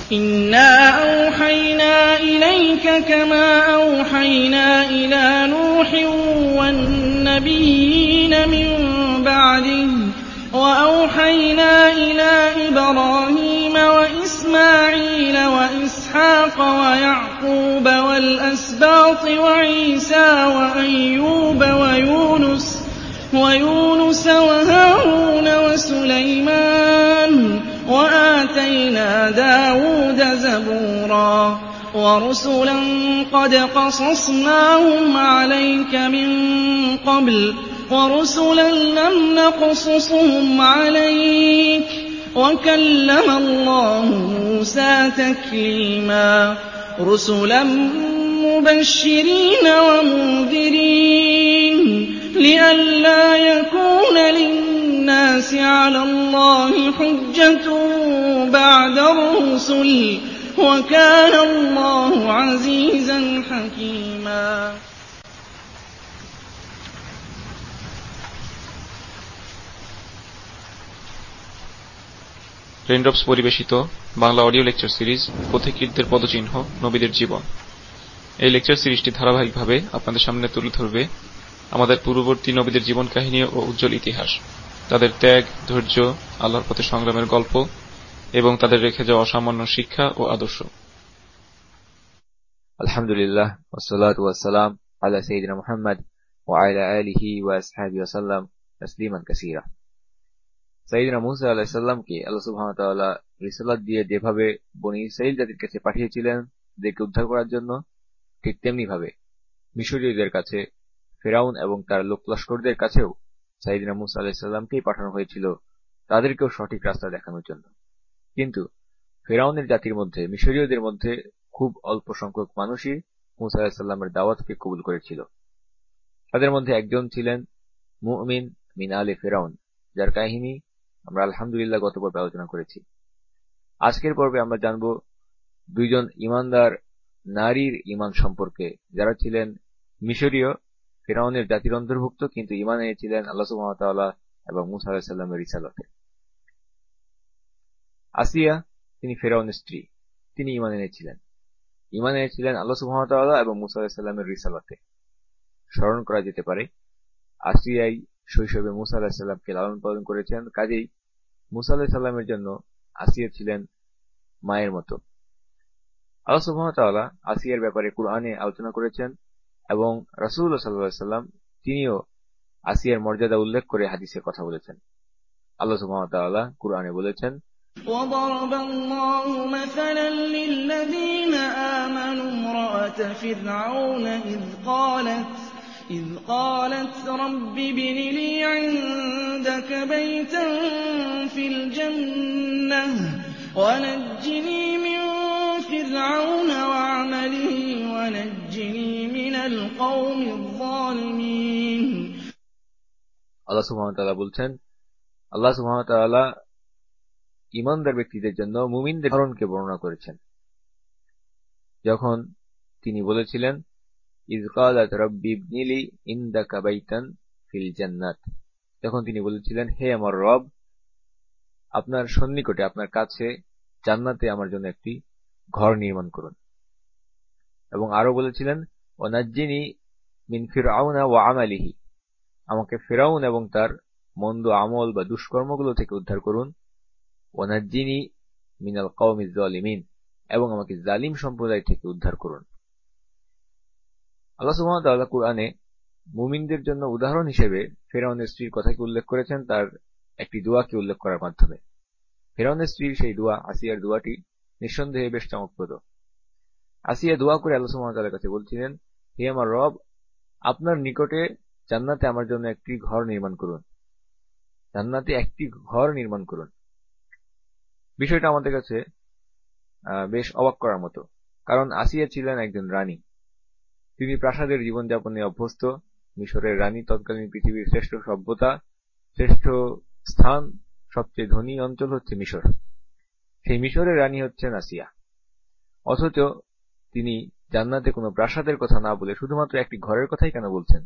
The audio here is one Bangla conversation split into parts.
إِنَّا أَوْحَيْنَا إِلَيْكَ كَمَا أَوْحَيْنَا إِلَىٰ نُوحٍ وَالنَّبِيِّينَ مِن بَعْدِهِ وَأَوْحَيْنَا إِلَىٰ إِبْرَاهِيمَ وَإِسْمَاعِيلَ وَإِسْحَاقَ وَيَعْقُوبَ وَالْأَسْبَاطِ وَعِيسَىٰ وَأَيُّوبَ وَيُونُسَ وَهَارُونَ وَسُلَيْمَانَ وَآتَيْنَا دَاوُودَ زَبُورًا وَرُسُلًا قَدْ قَصَصْنَاهُمْ عَلَيْكَ مِن قَبْلُ وَرُسُلًا لَّمْ نَقْصُصْهُمْ عَلَيْكَ وَكَلَّمَ اللَّهُ مُوسَىٰ تَكْلِيمًا رُسُلًا مُّبَشِّرِينَ وَمُنذِرِينَ لِئَلَّا يَكُونَ لِلنَّاسِ عَلَى اللَّهِ حُجَّةٌ بَعْدَ الرُّسُلِ وَكَانَ اللَّهُ عَزِيزًا حَكِيمًا। রেইনড্রপস পরিবেশিত বাংলা অডিও লেকচার সিরিজ পথিকৃতদের পদচিহ্ন নবীদের জীবন। এই লেকচার সিরিজটি ধারাবাহিকভাবে আপনাদের সামনে তুলে ধরবে আমাদের পূর্ববর্তী নবীদের জীবন কাহিনী ও উজ্জ্বল ইতিহাস, তাদের ত্যাগ, ধৈর্য, আল্লাহর পথে সংগ্রামের গল্প এবং তাদের রেখে যাওয়া অসামান্য শিক্ষা ও আদর্শ। আলহামদুলিল্লাহ ওয়াসসালাতু ওয়াসসালাম আলা সাইয়্যিদিনা মুহাম্মদ ওয়া আলা আলিহি ওয়া আসহাবিহি ওয়া সাল্লাম তাসলিমান কাসীরা। সাইয়্যিদিনা মূসা আলাইহিস সালামকে আল্লাহ সুবহানাহু ওয়া তাআলা রিসালাত দিয়ে যেভাবে বনী ইসরাঈল জাতির কাছে পাঠিয়েছিলেন তাদেরকে উদ্ধার করার জন্য, ঠিক তেমনি ভাবে মিশরীয়দের কাছে, ফিরআউন এবং তার লোকলস্করদের কাছেও সাইয়্যিদিনা মূসা আলাইহিস সালামকেই পাঠানো হয়েছিল তাদেরকেও সঠিক রাস্তা দেখানোর জন্য। কিন্তু ফিরআউনের জাতির মধ্যে, মিশরীয়দের মধ্যে খুব অল্প সংখ্যক মানুষই মূসা আলাইহিস সালামের দাওয়াতকে কবুল করেছিল। তাদের মধ্যে একজন ছিলেন মুমিন মিন আলে ফিরআউন, যার কাহিনী আমরা আলহামদুলিল্লাহ গত পর্বে আলোচনা করেছি। আজকের পর্বে আমরা জানব দুইজন ইমানদার নারীর ইমান সম্পর্কে, যারা ছিলেন মিশরীয় ফিরআউনের জাতির অন্তর্ভুক্ত, কিন্তু ইমান এনেছিলেন আল্লাহ সুবহানাহু ওয়া তাআলা এবং মূসা আলাইহিস সালামের রিসালাতে। আসিয়া, তিনি ফিরআউনের স্ত্রী, তিনি ইমান এনেছিলেন আল্লাহ সুবহানাহু ওয়া তাআলা এবং মূসা আলাইহিস সালামের রিসালাতে। স্মরণ করা যেতে পারে আসিয়াই শৈশবে মূসা আলাইহিস সালামকে লালন পালন করেছেন, কাজেই মূসা আলাইহিস সালামের জন্য আসিয়া ছিলেন মায়ের মতো। আল্লাহ সুবহানাহু ওয়া তাআলা আসিয়ার ব্যাপারে কুরআনে আলোচনা করেছেন এবং রাসূলুল্লাহ সাল্লাল্লাহু আলাইহি ওয়াসাল্লাম তিনিও আসিয়ার মর্যাদা উল্লেখ করে হাদিসে কথা বলেছেন। আল্লাহ সুবহানাহু ওয়া তাআলা কুরআনে বলেছেন, وَضَرَبَ اللَّهُ مَثَلًا لِّلَّذِينَ آمَنُوا امْرَأَتَ فِرْعَوْنَ إِذْ قَالَتْ رَبِّ ابْنِ لِي عِندَكَ بَيْتًا فِي الْجَنَّةِ وَنَجِّنِي مِن فِرْعَوْنَ وَعَمَلِهِ وَنَجِّنِي مِنَ الْقَوْمِ الظَّالِمِينَ। আল্লাহ সুবহানাহু ওয়া তাআলা বলছেন, আল্লাহ সুবহানাহু ওয়া তাআলা ঈমানদার ব্যক্তিদের জন্য মুমিনদের উদাহরণকে বর্ণনা করেছেন। যখন তিনি বলেছিলেন, ইয ক্বালাত রাব্বি ইবনি লি ইনদাকা বাইতান ফিল জান্নাত, যখন তিনি বলেছিলেন, হে আমার রব, আপনার সন্নিকটে, আপনার কাছে জান্নাতে আমার জন্য একটি ঘর নির্মাণ করুন। এবং আরো বলেছিলেন, ওয়ানাজ্জিনি মিন ফিরআউনা ওয়া আমালিহি, আমাকে ফিরআউন এবং তার মন্দ আমল বা দুষ্কর্মগুলো থেকে উদ্ধার করুন। ওয়ানাজ্জিনি মিনাল কওমিজ জালিমিন, এবং আমাকে জালিম সম্প্রদায় থেকে উদ্ধার করুন। আল্লাহ সুবহানাহু ওয়া তাআলা কুরআনে মুমিনদের জন্য উদাহরণ হিসেবে ফিরআউনের স্ত্রীর কথাকে উল্লেখ করেছেন, তার একটি দোয়াকে উল্লেখ করার মাধ্যমে। ফিরআউনের স্ত্রীর সেই দোয়া, আসিয়ার দোয়াটি নিঃসন্দেহে বেশ চমকপ্রদ। আসিয়া দোয়া করে আল্লাহ সুবহানাহু ওয়া তাআলার কাছে বলছিলেন, হে আমার রব, আপনার নিকটে জান্নাতে আমার জন্য একটি ঘর নির্মাণ করুন, জান্নাতে একটি ঘর নির্মাণ করুন। বিষয়টা আমাদের কাছে বেশ অবাক করার মতো, কারণ আসিয়া ছিলেন একজন রানী। তিনি প্রাসাদের জীবনযাপনে অভ্যস্ত। মিশরের রানী তৎকালীন পৃথিবীর শ্রেষ্ঠ সভ্যতা, শ্রেষ্ঠ স্থান, সবচেয়ে ধনী অঞ্চল হচ্ছে মিশর। সেই মিশরের রানী হচ্ছেন আসিয়া। অথচ তিনি জান্নাতে কোনো প্রাসাদের কথা না বলে শুধুমাত্র একটি ঘরের কথাই কেন বলছেন?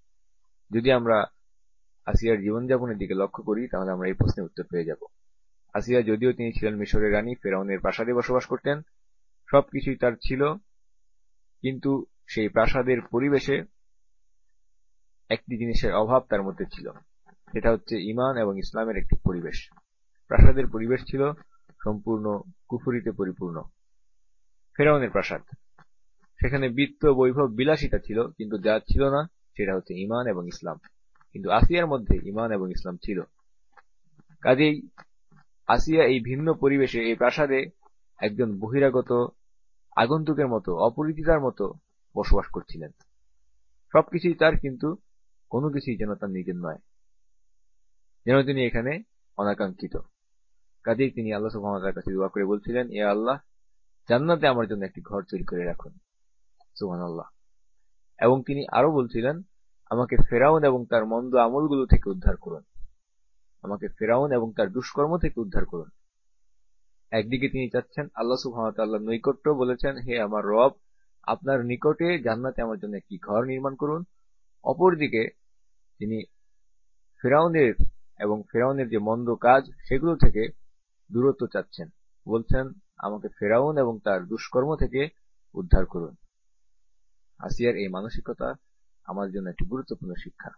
যদি আমরা আসিয়ার জীবনযাপনের দিকে লক্ষ্য করি, তাহলে আমরা এই প্রশ্নের উত্তর পেয়ে যাব। আসিয়া যদিও তিনি ছিলেন মিশরের রানী, ফেরাউনের প্রাসাদে বসবাস করতেন, সবকিছুই তার ছিল, কিন্তু সেই প্রাসাদের পরিবেশে একটি জিনিসের অভাব তার মধ্যে ছিল, সেটা হচ্ছে ঈমান এবং ইসলামের একটি পরিবেশ। প্রাসাদের পরিবেশ ছিল সম্পূর্ণ কুফরিতে পরিপূর্ণ। ফেরাউনের প্রাসাদ, সেখানে বিত্ত বৈভব বিলাসিতা ছিল, কিন্তু যা ছিল না সেটা হচ্ছে ঈমান এবং ইসলাম। কিন্তু আসিয়ার মধ্যে ঈমান এবং ইসলাম ছিল। কাজেই আসিয়া এই ভিন্ন পরিবেশে, এই প্রাসাদে একজন বহিরাগত আগন্তুকের মতো, অপরিচিতার মতো বসবাস করছিলেন। সবকিছুই তার, কিন্তু কোনো কিছুই যেন তার নিজের নয়, যেন তিনি এখানে অনাকাঙ্ক্ষিত। কাজেই তিনি আল্লাহ সুবহানাহু ওয়া তাআলার কাছে দোয়া করে বলছিলেন, ইয়া আল্লাহ, জান্নাতে আমার জন্য একটি ঘর তৈরি করে রাখুন। সুবহানাল্লাহ। এবং তিনি আরো বলছিলেন, আমাকে ফেরাউন এবং তার মন্দ আমলগুলো থেকে উদ্ধার করুন, আমাকে ফেরাউন এবং তার দুষ্কর্ম থেকে উদ্ধার করুন। একদিকে তিনি চাচ্ছেন আল্লাহ সুবহানাহু ওয়া তাআলার নৈকট্য, বলেছেন, হে আমার রব, আপনার নিকটে জান্নাতে আমার জন্য একটি ঘর নির্মাণ করুন। অপরদিকে তিনি ফেরাউনের এবং ফেরাউনের যে মন্দ কাজ সেগুলো থেকে দূরত্ব চাচ্ছেন, বলছেন, আমাকে ফেরাউন এবং তার দুষ্কর্ম থেকে উদ্ধার করুন। আসিয়ার এই মানসিকতা আমাদের জন্য একটি গুরুত্বপূর্ণ শিক্ষা।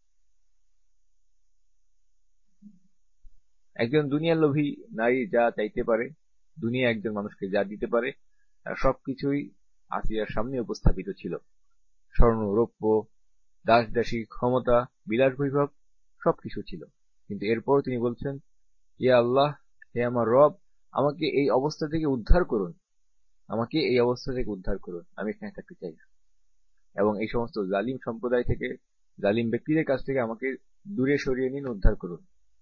একজন দুনিয়ার লোভী নারী যা চাইতে পারে, দুনিয়া একজন মানুষকে যা দিতে পারে, তার সবকিছুই আসিয়ার সামনে উপস্থাপিত ছিল। স্বর্ণ, রৌপ্য, দাস দাসী, ক্ষমতা, বিলাস বৈভব সবকিছু ছিল। কিন্তু এরপর তিনি বলছেন, ইয়া আল্লাহ, হে আমার রব, আমাকে এই অবস্থা থেকে উদ্ধার করুন, আমাকে এই অবস্থা থেকে উদ্ধার করুন, আমি এখানে থাকতে চাই না। এবং এই সমস্ত জালিম সম্প্রদায় থেকে, জালিম ব্যক্তিদের কাছ থেকে আমাকে দূরে সরিয়ে নিন, উদ্ধার করুন।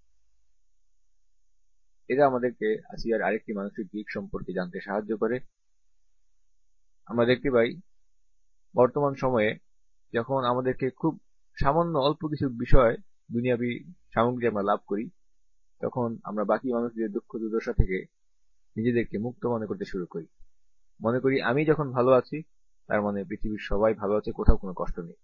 এটা আমাদেরকে আসিয়ার আরেকটি মানসিক দিক সম্পর্কে জানতে সাহায্য করে। আমরা দেখতে পাই বর্তমান সময়ে যখন আমাদেরকে খুব সামান্য অল্প কিছু বিষয়, দুনিয়াবী সামগ্রী আমরা লাভ করি, তখন আমরা বাকি মানুষদের দুঃখ দুর্দশা থেকে নিজেদেরকে মুক্ত মনে করতে শুরু করি। মনে করি আমি যখন ভালো আছি, তার মানে পৃথিবীর সবাই ভালো আছে, কোথাও কোনো কষ্ট নেই।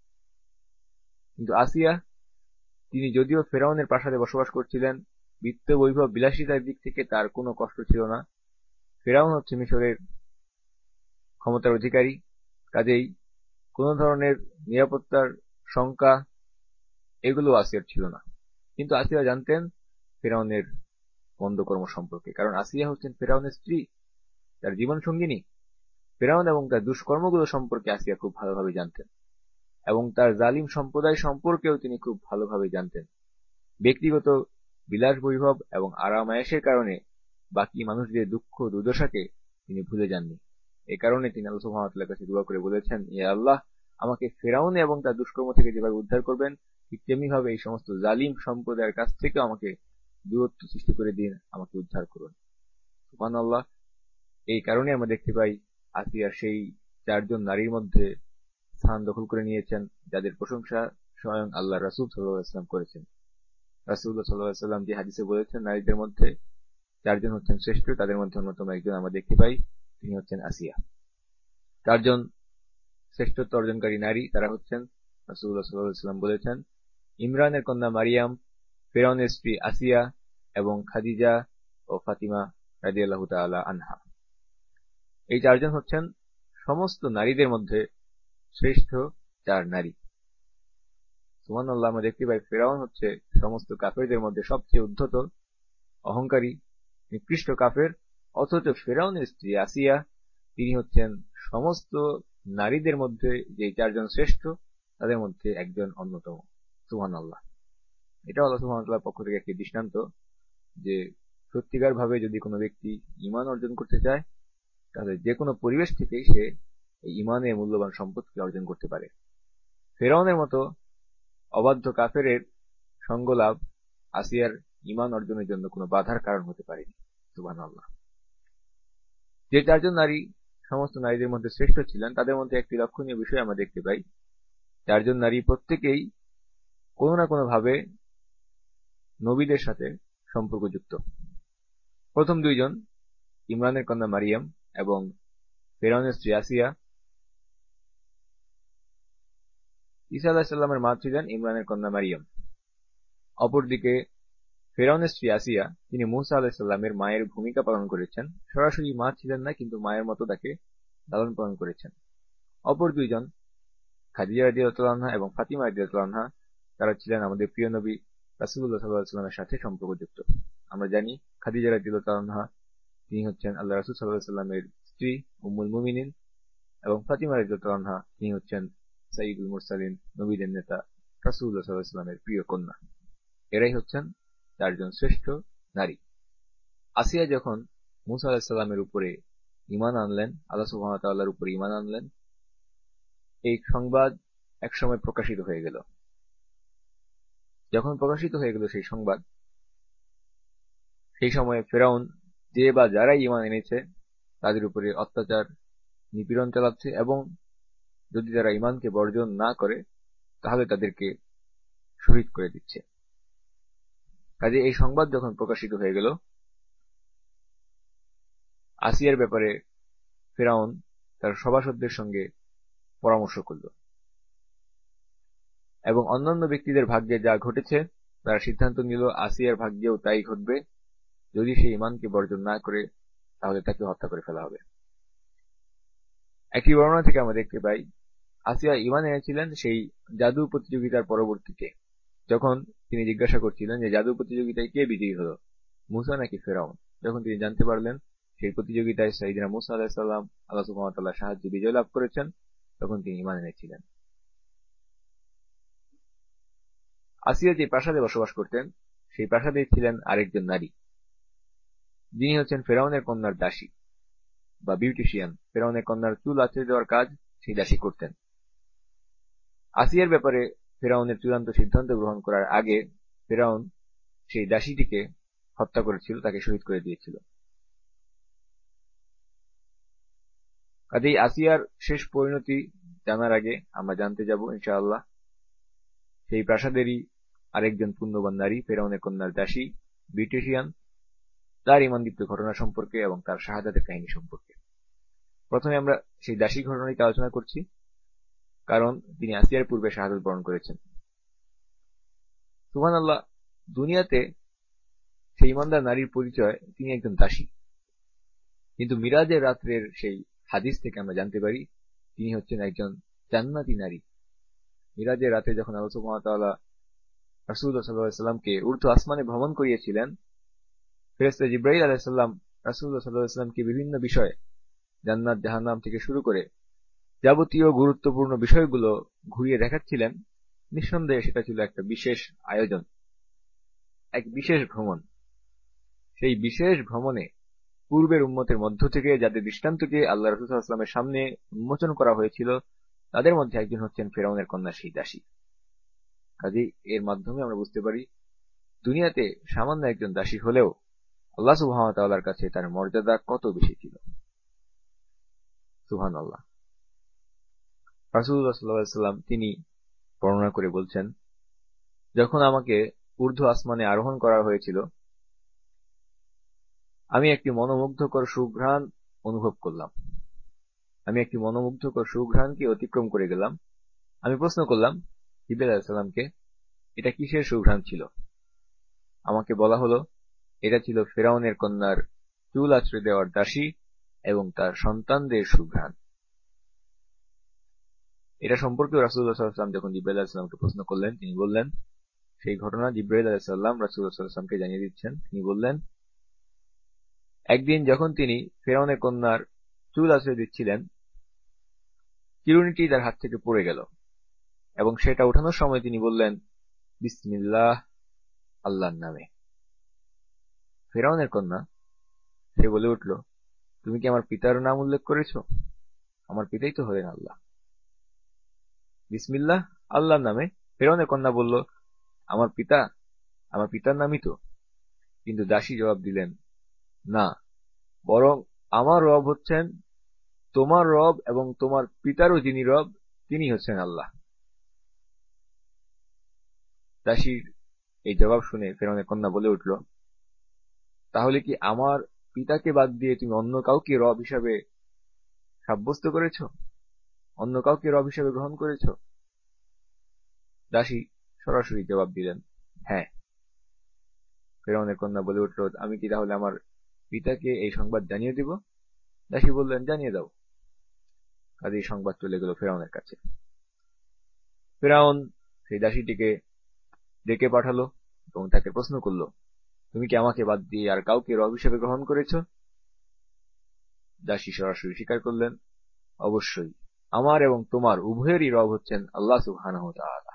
কিন্তু আসিয়া, তিনি যদিও ফেরাউনের প্রাসাদে বসবাস করছিলেন, বিত্ত বৈভব বিলাসিতার দিক থেকে তার কোনো কষ্ট ছিল না। ফেরাউন হচ্ছে মিশরের ক্ষমতার অধিকারী, কাজেই কোন ধরনের নিরাপত্তার শঙ্কা এগুলো আসিয়ার ছিল না। কিন্তু আসিয়া জানতেন ফেরাউনের মন্দকর্ম সম্পর্কে, কারণ আসিয়া হচ্ছেন ফেরাউনের স্ত্রী, তার জীবন সঙ্গিনী। ফেরাউন এবং তার দুষ্কর্মগুলো সম্পর্কে আসিয়া খুব ভালোভাবে জানতেন, এবং তার জালিম সম্প্রদায় সম্পর্কেও তিনি খুব ভালোভাবে জানতেন। ব্যক্তিগত বিলাস বৈভব এবং আরাম-আয়েশের কারণে বাকি মানুষদের দুঃখ দুর্দশাকে তিনি ভুলে যাননি। এই কারণে তিনি আল্লাহ সুবহানাহু ওয়া তাআলার কাছে দোয়া করে বলেছেন, ইয়া আল্লাহ, আমাকে ফেরাউন এবং তার দুষ্কর্ম থেকে যেভাবে উদ্ধার করবেন, ঠিক তেমনি ভাবে এই সমস্ত জালিম সম্প্রদায়ের কাছ থেকে আমাকে দূরত্ব সৃষ্টি করে দিন, আমাকে উদ্ধার করুন। সুবহানাল্লাহ। এই কারণে আমরা দেখতে পাই আসিয়া সেই চারজন নারীর মধ্যে স্থান দখল করে নিয়েছেন, যাদের প্রশংসা স্বয়ং আল্লাহ রাসূল সাল্লাল্লাহু আলাইহি ওয়াসাল্লাম করেছেন। রাসূলুল্লাহ সাল্লাল্লাহু আলাইহি ওয়াসাল্লাম যে হাদিসে বলেছেন, নারীদের মধ্যে চারজন হচ্ছেন শ্রেষ্ঠ, তাদের মধ্যে অন্যতম একজন আমরা দেখতে পাই, তিনি হচ্ছেন আসিয়া। চারজন শ্রেষ্ঠত্ব অর্জনকারী নারী, তারা হচ্ছেন, রাসূলুল্লাহ সাল্লাল্লাহু আলাইহি ওয়াসাল্লাম বলেছেন, ইমরানের কন্যা মারিয়াম, ফিরআউনের স্ত্রী আসিয়া এবং খাদিজা ও ফাতিমা রাদিয়াল্লাহু তাআলা আনহা। এই চারজন হচ্ছেন সমস্ত নারীদের মধ্যে শ্রেষ্ঠ চার নারী। সুবহানাল্লাহ। আমরা দেখতে পাই ফিরআউন হচ্ছে সমস্ত কাফেরদের মধ্যে সবচেয়ে উদ্ধত, অহংকারী, নিকৃষ্ট কাফের, অথচ ফিরআউনের স্ত্রী আসিয়া, তিনি হচ্ছেন সমস্ত নারীদের মধ্যে যে চারজন শ্রেষ্ঠ তাদের মধ্যে একজন অন্যতম। সুবহানাল্লাহ। এটা আল্লাহ সুবহানাহু ওয়া তাআলার পক্ষ থেকে একটি দৃষ্টান্ত যে সত্যিকার ভাবে যদি কোনো ব্যক্তি ঈমান অর্জন করতে চায়, তাহলে যে কোনো পরিবেশ থেকেই সে এই ঈমানের মূল্যবান সম্পদকে অর্জন করতে পারে। ফিরআউনের মতো অবাধ্য কাফেরের সঙ্গলাভ আসিয়ার ঈমান অর্জনের জন্য কোনো বাধার কারণ হতে পারেনি। সুবহানাল্লাহ। যে চারজন নারী সমস্ত নারীদের মধ্যে শ্রেষ্ঠ ছিলেন, তাদের মধ্যে একটি লক্ষণীয় বিষয় আমরা দেখতে পাই, চারজন নারী প্রত্যেকেই কোনো না কোনো ভাবে নবীদের সাথে সম্পর্কযুক্ত। প্রথম দুইজন, ইমরানের কন্যা মারিয়াম এবং ফিরআউনের স্ত্রী আসিয়া, ঈসা আলাইহিস সালামের মা ছিলেন ইমরানের কন্যা মারিয়াম। অপরদিকে ফেরাউনের স্ত্রী আসিয়া, তিনি মূসা আলাইহিসসালামের মায়ের ভূমিকা পালন করেছেন। সরাসরি মা ছিলেন না, কিন্তু মায়ের মতো তাকে লালন পালন করেছেন। অপর দুইজন, খাদিজা রাদিয়াল্লাহু আনহা এবং ফাতিমা রাদিয়াল্লাহু আনহা, তারা ছিলেন আমাদের প্রিয় নবী রাসূলুল্লাহ সাল্লাল্লাহু আলাইহি ওয়াসাল্লামের সাথে সম্পর্কযুক্ত। আমরা জানি খাদিজা রাদিয়াল্লাহু আনহা তিনি হচ্ছেন আল্লাহ রাসূল সাল্লাল্লাহু আলাইহি ওয়াসাল্লামের স্ত্রী উম্মুল মুমিনিন, এবং ফাতিমা রাদিয়াল্লাহু আনহা তিনি হচ্ছেন সাইয়্যিদুল মুরসালিন, নবীদের নেতা রাসূলুল্লাহ সাল্লাল্লাহু আলাইহি ওয়াসাল্লামের প্রিয় কন্যা। এরাই হচ্ছেন চারজন শ্রেষ্ঠ নারী। আসিয়া যখন মূসা আলাইহিস সালামের উপরে ঈমান আনলেন, আল্লাহ সুবহানাহু ওয়া তাআলার উপরে ঈমান আনলেন, এই সংবাদ একসময় প্রকাশিত হয়ে গেল। যখন প্রকাশিত হয়ে গেল সেই সংবাদ, সেই সময়ে ফেরাউন যে বা যারা ঈমান এনেছে তাদের উপরে অত্যাচার, নিপীড়ন চালাচ্ছে, এবং যদি তারা ঈমানকে বর্জন না করে তাহলে তাদেরকে শহীদ করে দিচ্ছে। কাজে এই সংবাদ যখন প্রকাশিত হয়ে গেল, আসিয়ার ব্যাপারে ফেরাউন তার সভাসদদের সঙ্গে পরামর্শ করল, এবং অন্যান্য ব্যক্তিদের ভাগ্যে যা ঘটেছে তারা সিদ্ধান্ত নিল আসিয়ার ভাগ্যেও তাই ঘটবে। যদি সে ঈমানকে বর্জন না করে তাহলে তাকে হত্যা করে ফেলা হবে। একটি বর্ণনা থেকে আমরা দেখতে পাই, আসিয়া ঈমান এনেছিলেন সেই জাদু প্রতিযোগিতার পরবর্তীতে, যখন তিনি জিজ্ঞাসা করছিলেন যে জাদু প্রতিযোগিতায় কে বিজয়ী হলো, মূসা নাকি ফেরাউন। যখন তিনি জানতে পারলেন সেই প্রতিযোগিতায় সাইয়্যিদনা মূসা আলাইহিস সালাম আল্লাহ সুবহানাহু ওয়া তাআলার সাহায্যে বিজয় লাভ করেছেন, তখন তিনি ঈমান এনেছিলেন। আসিয়া যে প্রাসাদে বসবাস করতেন সেই প্রাসাদে ছিলেন আরেকজন নারী, যিনি হচ্ছেন ফেরাউনের কন্যার দাসী বা বিউটিশিয়ান। ফেরাউনের কন্যার চুল আঁচড়ে দেওয়ার কাজ সেই দাসী করতেন। আসিয়ার ব্যাপারে ফেরাউনের চূড়ান্ত সিদ্ধান্ত গ্রহণ করার আগে ফেরাউন সেই দাসীটিকে হত্যা করেছিল, তাকে শহীদ করে দিয়েছিল। কাজেই আসিয়ার শেষ পরিণতি জানার আগে আমরা জানতে যাব ইনশাআল্লাহ সেই প্রাসাদেরই আরেকজন পুণ্যবান নারী, ফেরাউনের কন্যার দাসী বিউটিশিয়ান, তার ঈমানদীপ্ত ঘটনা সম্পর্কে এবং তার শাহাদাতের কাহিনী সম্পর্কে। প্রথমে আমরা সেই দাসী ঘটনাটিতে আলোচনা করছি, কারণ তিনি আসিয়ার পূর্বে শাহাদাত বরণ করেছেন। সুবহানাল্লাহ, দুনিয়াতে সেই ঈমানদার নারীর পরিচয় তিনি একজন দাসী, কিন্তু মিরাজের রাত্রের সেই হাদিস থেকে আমরা জানতে পারি তিনি হচ্ছেন একজন জান্নাতি নারী। মিরাজের রাতে যখন আল্লাহ সুবহানাহু ওয়া তাআলা রাসূলুল্লাহ সাল্লাল্লাহু আলাইহি ওয়াসাল্লামকে ঊর্ধ্ব আসমানে ভ্রমণ করিয়েছিলেন, ফেরেশতা জিবরাইল আলাইহিস সালাম রাসূলুল্লাহ সাল্লাল্লাহু আলাইহি ওয়াসাল্লামকে বিভিন্ন বিষয়, জান্নাত জাহান্নাম থেকে শুরু করে যাবতীয় গুরুত্বপূর্ণ বিষয়গুলো ঘুরিয়ে দেখাচ্ছিলেন। নিঃসন্দেহে সেটা ছিল একটা বিশেষ আয়োজন, এক বিশেষ ভ্রমণ। সেই বিশেষ ভ্রমণে পূর্বের উম্মতের মধ্য থেকে যাদের দৃষ্টান্তকে আল্লাহ রাসূল সাল্লাল্লাহু আলাইহি ওয়াসাল্লামের সামনে উন্মোচন করা হয়েছিল, তাদের মধ্যে একজন হচ্ছেন ফেরাউনের কন্যা সেই দাসী। কাজেই এর মাধ্যমে আমরা বুঝতে পারি দুনিয়াতে সামান্য একজন দাসী হলেও আল্লাহ সুবহানাহু ওয়া তাআলার কাছে তার মর্যাদা কত বেশি ছিল। সুবহানাল্লাহ। রাসূলুল্লাহ সাল্লাল্লাহু আলাইহি ওয়াসাল্লাম তিনি বর্ণনা করে বলছেন, যখন আমাকে ঊর্ধ্ব আসমানে আরোহণ করা হয়েছিল, আমি একটি মনোমুগ্ধকর সুঘ্রাণ অনুভব করলাম। আমি একটি মনোমুগ্ধকর সুঘ্রাণকে অতিক্রম করে গেলাম। আমি প্রশ্ন করলাম জিবরাইল আলাইহিস সালামকে, এটা কিসের সুঘ্রাণ ছিল? আমাকে বলা হলো এটা ছিল ফেরাউনের কন্যার চুল আঁচড়ে দেওয়ার দাসী এবং তার সন্তানদের সুঘ্রাণ। এটা সম্পর্কে রাসূলুল্লাহ সাল্লাল্লাহু আলাইহি ওয়াসাল্লাম যখন জিবরাইল আলাইহিস সালামকে প্রশ্ন করলেন, তিনি বললেন, সেই ঘটনা জিবরাইল আলাইহিস সালাম রাসূলুল্লাহ সাল্লাল্লাহু আলাইহি ওয়াসাল্লামকে জানিয়ে দিচ্ছেন। তিনি বললেন, একদিন যখন তিনি ফেরাউনের কন্যার চুল আঁচড়ে দিচ্ছিলেন, চিরুনিটি তার হাত থেকে পড়ে গেল, এবং সেটা ওঠানোর সময় তিনি বললেন, বিসমিল্লাহ, আল্লাহর নামে। ফেরাউনের কন্যা সে বলে উঠল, তুমি কি আমার পিতার নাম উল্লেখ করেছ? আমার পিতাই তো হলেন আল্লাহ। বিসমিল্লাহ, আল্লাহর নামে? ফেরাউনের কন্যা বলল, আমার পিতার নামই তো। কিন্তু দাসী জবাব দিলেন, না, বরং আমার রব হচ্ছেন তোমার রব, এবং তোমার পিতারও যিনি রব তিনি হচ্ছেন আল্লাহ। দাসীর এই জবাব শুনে ফেরাউনের কন্যা বলে উঠল, তাহলে কি আমার পিতাকে বাদ দিয়ে তুমি অন্য কাউকে রব হিসাবে সাব্যস্ত করেছ, অন্য কাউকে রব হিসাবে গ্রহণ করেছ? দাসী সরাসরি জবাব দিলেন, হ্যাঁ। ফেরাউনের কন্যা বলে উঠল, আমি কি তাহলে আমার পিতাকে এই সংবাদ জানিয়ে দিব? দাসী বললেন, জানিয়ে দাও। কাজেই সংবাদ চলে গেল ফেরাউনের কাছে। ফেরাউন সেই দাসীটিকে ডেকে পাঠালো এবং তাকে প্রশ্ন করল, তুমি কি আমাকে বাদ দিয়ে আর কাউকে রব হিসেবে গ্রহণ করেছ? দাসী সরাসরি স্বীকার করলেন, অবশ্যই, আমার এবং তোমার উভয়েরই রব হচ্ছেন আল্লাহ সুবহানাহু ওয়া তাআলা।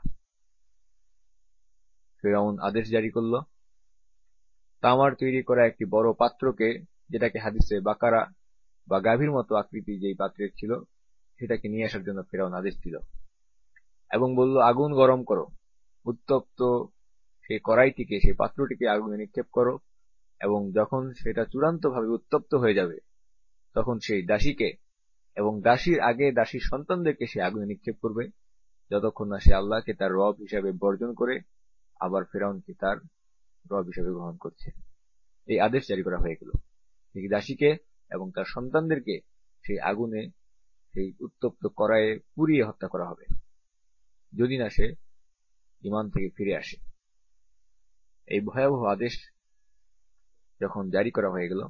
ফেরাউন আদেশ জারি করল, তামার তৈরি করা একটি বড় পাত্রকে, যেটাকে হাদিসে বাকারা বা গাভীর মতো আকৃতি যেই পাত্রের ছিল, সেটাকে নিয়ে আসার জন্য ফেরাউন আদেশ দিল এবং বলল, আগুন গরম করো, উত্তপ্ত সেই কড়াইটিকে, সেই পাত্রটিকে আগুনে নিক্ষেপ করো, এবং যখন সেটা চূড়ান্তভাবে উত্তপ্ত হয়ে যাবে তখন সেই দাসীকে এবং দাসীর আগে দাসীর সন্তানদেরকে সে আগুনে নিক্ষেপ করবে, যতক্ষণ না সে আল্লাহকে তার রব হিসাবে বর্জন করে আবার ফেরাউনকে তার রব হিসাবে গ্রহণ করছে। এই আদেশ জারি করা হয়ে গেল, সেই দাসীকে এবং তার সন্তানদেরকে সেই আগুনে, সেই উত্তপ্ত কড়াইয়ে পুড়িয়ে হত্যা করা হবে, যদি না সে ঈমান থেকে ফিরে আসে। এই ভয়াবহ আদেশ যখন জারি করা হয়ে গেল,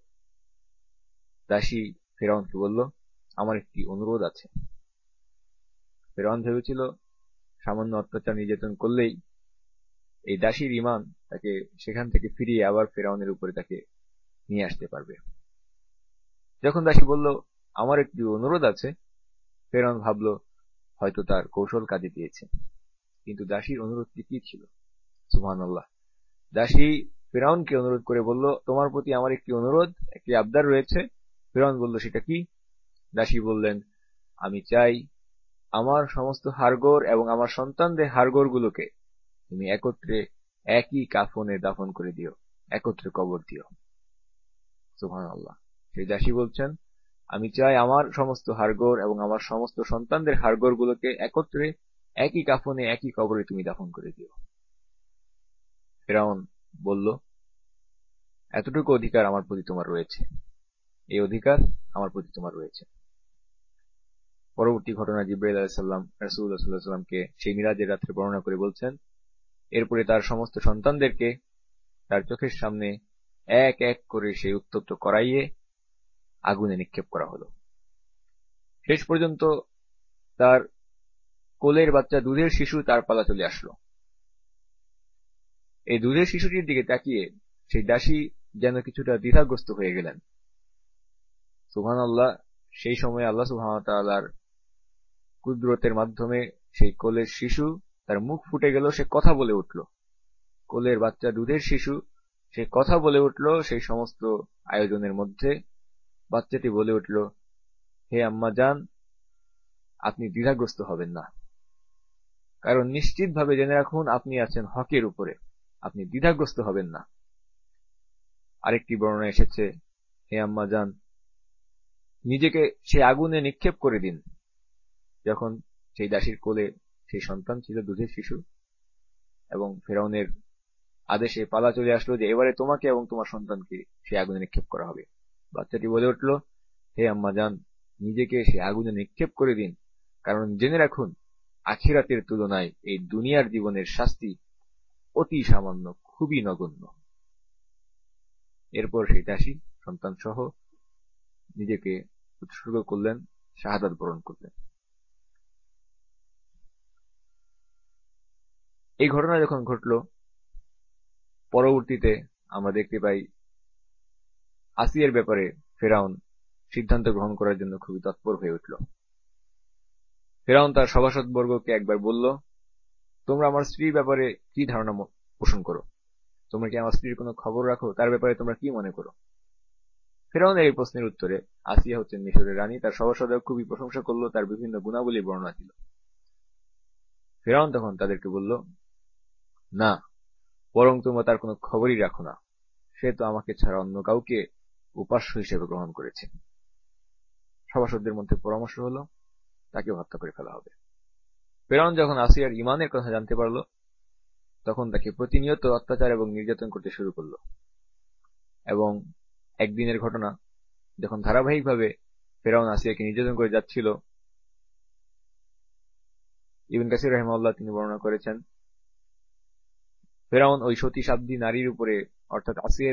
দাসী ফেরাউনকে বলল, আমার একটি অনুরোধ আছে। ফেরাউন ভেবেছিল সামান্য অত্যাচার নির্যাতন করলেই এই দাসীর ঈমান তাকে সেখান থেকে ফিরিয়ে আবার ফেরাউনের উপরে তাকে নিয়ে আসতে পারবে। যখন দাসী বলল, আমার একটি অনুরোধ আছে, ফেরাউন ভাবল হয়তো তার কৌশল কাজে দিয়েছে। কিন্তু দাসীর অনুরোধটি কি ছিল? সুবহানাল্লাহ। দাসী ফেরাউনকে অনুরোধ করে বলল, তোমার প্রতি আমার একটি অনুরোধ, একটি আবদার রয়েছে। ফেরাউন বলল, সেটা কি? দাসী বললেন, আমি চাই আমার সমস্ত হাড়গোড় এবং আমার সন্তানদের হাড়গোড়গুলোকে তুমি একত্রে একই কাফনে দাফন করে দিও, একত্রে কবর দিও। সুবহানাল্লাহ। সেই দাসী বলছেন, আমি চাই আমার সমস্ত হাড়গোড় এবং আমার সমস্ত সন্তানদের হাড়গোড়গুলোকে একত্রে একই কাফনে একই কবরে তুমি দাফন করে দিও। ফেরাউন বলল, এতটুকু অধিকার আমার প্রতি তোমার রয়েছে, এই অধিকার আমার প্রতি তোমার রয়েছে। পরবর্তী ঘটনা জিবরাইল আলাইহিস সালাম রাসূলুল্লাহ সাল্লাল্লাহু আলাইহি ওয়াসাল্লামকে সেই মিরাজের রাত্রে বর্ণনা করে বলছেন, এরপরে তার সমস্ত সন্তানদেরকে তার চোখের সামনে এক এক করে সেই উত্তপ্ত কড়াইয়ে আগুনে নিক্ষেপ করা হলো। শেষ পর্যন্ত তার কোলের বাচ্চা দুধের শিশু তার পালা চলে আসলো। এই দুধের শিশুটির দিকে তাকিয়ে সেই দাসী যেন কিছুটা দ্বিধাগ্রস্ত হয়ে গেলেন। সুবহানাল্লাহ। সেই সময় আল্লাহ সুবহানাহু ওয়া তাআলার কুদরতের মাধ্যমে সেই কোলের শিশু তার মুখ ফুটে গেল, সে কথা বলে উঠল। কোলের বাচ্চা দুধের শিশু সে কথা বলে উঠল। সেই সমস্ত আয়োজনের মধ্যে বাচ্চাটি বলে উঠল, হে আম্মা জান, আপনি দ্বিধাগ্রস্ত হবেন না, কারণ নিশ্চিতভাবে জেনে রাখুন আপনি আছেন হকের উপরে, আপনি দ্বিধাগ্রস্ত হবেন না। আরেকটি বর্ণনা এসেছে, হে আম্মা জান, নিজেকে সে আগুনে নিক্ষেপ করে দিন। যখন সেই দাসীর কোলে সেই সন্তান ছিল, দুধের শিশু, এবং ফেরাউনের আদেশে পালা চলে আসলো যে এবারে তোমাকে এবং তোমার সন্তানকে সে আগুনে নিক্ষেপ করা হবে। বাচ্চাটি বলে উঠল, হে আম্মা জান, নিজেকে সে আগুনে নিক্ষেপ করে দিন, কারণ জেনে রাখুন আখিরাতের তুলনায় এই দুনিয়ার জীবনের শাস্তি অতি সামান্য, খুবই নগণ্য। এরপর সেই দাসী সন্তান সহ নিজেকে উৎসর্গ করলেন, শাহাদাত বরণ করলেন। এই ঘটনা যখন ঘটল, পরবর্তীতে আমরা দেখতে পাই আসিয়ার ব্যাপারে ফেরাউন সিদ্ধান্ত গ্রহণ করার জন্য খুবই তৎপর হয়ে উঠল। ফেরাউন তার সভাসদবর্গকে একবার বলল, তোমরা আমার স্ত্রীর ব্যাপারে কি ধারণা পোষণ করো? তোমরা কি আমার স্ত্রীর কোনো খবর রাখো? তার ব্যাপারে তোমরা কি মনে করো? ফেরাউনের এই প্রশ্নের উত্তরে আসিয়া হচ্ছেন মিশরের রানী, তার সভাসদরা খুবই প্রশংসা করল, তার বিভিন্ন গুণাবলী বর্ণনা ছিল। ফেরাউন তখন তাদেরকে বলল, না, বরং তোমরা তার কোনো খবরই রাখো না, সে তো আমাকে ছাড়া অন্য কাউকে উপাস্য হিসেবে গ্রহণ করেছে। সভাসদদের মধ্যে পরামর্শ হলো তাকে হত্যা করে ফেলা হবে। ফেরাউন যখন আসিয়ার ঈমানের কথা জানতে পারল, তখন তাকে প্রতিনিয়ত অত্যাচার এবং নির্যাতন করতে শুরু করল। এবং একদিনের ঘটনা, যখন ধারাবাহিকভাবে ফেরাউন আসিয়াকে নির্যাতন করে যাচ্ছিল, ইবনে কাসির রাহিমাহুল্লাহ তিনি বর্ণনা করেছেন, ফেরাউন ওই সতীসাধ্বী নারীর উপরে অর্থাৎ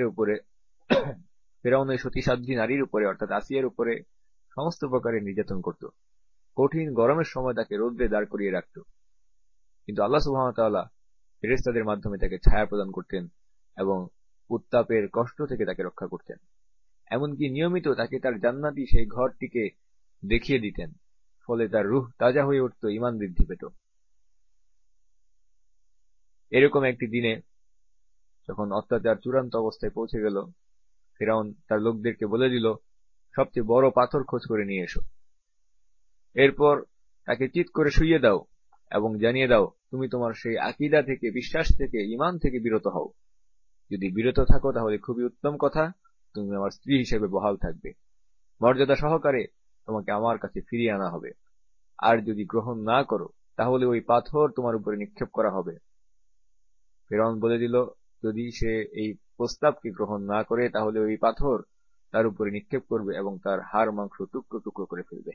আসিয়ার উপরে সমস্ত প্রকারের নির্যাতন করত। কঠিন গরমের সময় তাকে রৌদ্রে দাঁড় করিয়ে রাখত, কিন্তু আল্লাহ সুবহানাহু ওয়া তাআলা ফেরেশতাদের মাধ্যমে তাকে ছায়া প্রদান করতেন এবং উত্তাপের কষ্ট থেকে তাকে রক্ষা করতেন। এমনকি নিয়মিত তাকে তার জান্নাতি সেই ঘরটিকে দেখিয়ে দিতেন, ফলে তার রূহ তাজা হয়ে উঠত, ঈমান বৃদ্ধি পেত। এরকম একটি দিনে যখন অত্যাচার চূড়ান্ত অবস্থায় পৌঁছে গেল, ফিরআউন তার লোকদেরকে বলে দিল, সবচেয়ে বড় পাথর খোঁজ করে নিয়ে এসো। এরপর তাকে চিৎ করে শুইয়ে দাও এবং জানিয়ে দাও, তুমি তোমার সেই আকীদা থেকে, বিশ্বাস থেকে, ঈমান থেকে বিরত হও। যদি বিরত থাকো তাহলে খুবই উত্তম কথা, তুমি আমার স্ত্রী হিসেবে বহাল থাকবে, মর্যাদা সহকারে তোমাকে আমার কাছে ফিরিয়ে আনা হবে। আর যদি গ্রহণ না করো তাহলে ওই পাথর তোমার উপরে নিক্ষেপ করা হবে। ফিরআউন বলে দিল, যদি সে এই প্রস্তাবকে গ্রহণ না করে তাহলে ওই পাথর তার উপরে নিক্ষেপ করবে এবং তার হাড় মাংস টুকরো টুকরো করে ফেলবে।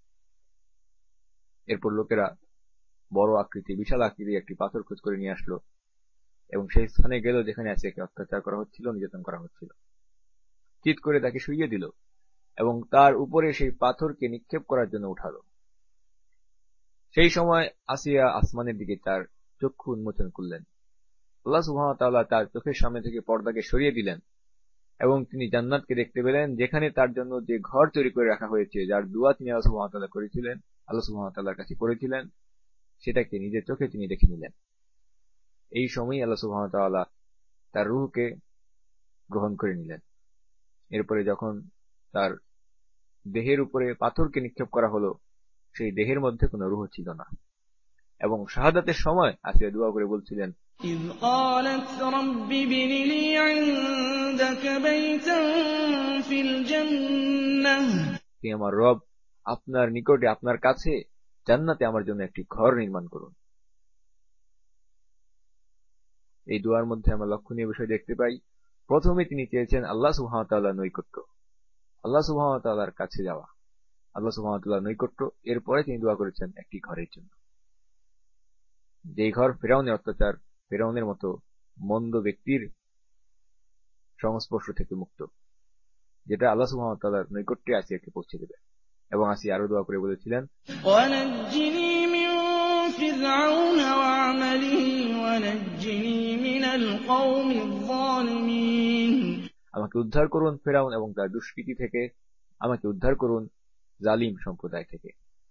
এরপর লোকেরা বড় আকৃতি, বিশাল আকৃতির একটি পাথর খোঁজ করে নিয়ে আসলো এবং সেই স্থানে গেল যেখানে আসিয়াকে অত্যাচার করা হচ্ছিল, নির্যাতন করা হচ্ছিল। চিৎ করে তাকে শুইয়ে দিল এবং তার উপরে সেই পাথরকে নিক্ষেপ করার জন্য উঠালো। সেই সময় আসিয়া আসমানের দিকে তার চক্ষু উন্মোচন করলেন। আল্লাহ সুবহানাহু ওয়া তাআলা তার চোখের সামনে থেকে পর্দাকে সরিয়ে দিলেন এবং তিনি জান্নাতকে দেখতে পেলেন, যেখানে তার জন্য যে ঘর তৈরি করে রাখা হয়েছে, যার দোয়া তিনি আল্লাহ সুবহানাহু ওয়া তাআলার কাছে করেছিলেন, সেটাকে নিজের চোখে তিনি দেখে নিলেন। এই সময়ই আল্লাহ সুবহানাহু ওয়া তাআলা তার রূহকে গ্রহণ করে নিলেন। এরপরে যখন তার দেহের উপরে পাথরকে নিক্ষেপ করা হলো, সেই দেহের মধ্যে কোনো রূহ ছিল না। এবং শাহাদাতের সময় আসিয়া দোয়া করে বলছিলেন, إذ قالت رب ابن لي عندك بيتا في الجنة হে আমার রব, আপনার নিকটে, আপনার কাছে জান্নাতে আমার জন্য একটি ঘর নির্মাণ করুন। এই দোয়ার মধ্যে আমরা লক্ষণীয় বিষয় দেখতে পাই। প্রথমে তিনি চেয়েছেন আল্লাহ সুবহানাহু ওয়া তাআলার নৈকট্য, আল্লাহ সুবহানাহু ওয়া তাআলার কাছে যাওয়া, আল্লাহ সুবহানাহু ওয়া তাআলার নৈকট্য। এরপরে তিনি দোয়া করেছেন একটি ঘরের জন্য, যেই ঘর ফিরআউনের অত্যাচার, ফিরআউনের মতো মন্দ ব্যক্তির সংস্পর্শ থেকে মুক্ত, যেটা আল্লাহ সুবহানাহু ওয়া তাআলার নৈকট্যে আসিয়াকে পৌঁছে দেবে। এবং আসিয়া আরো দোয়া করে বলেছিলেন, ونجني من فرعون وعمله ونجني من القوم الظالمين আমাকে উদ্ধার করুন ফিরআউন এবং তার দুষ্কৃতি থেকে, আমাকে উদ্ধার করুন জালিম সম্প্রদায় থেকে।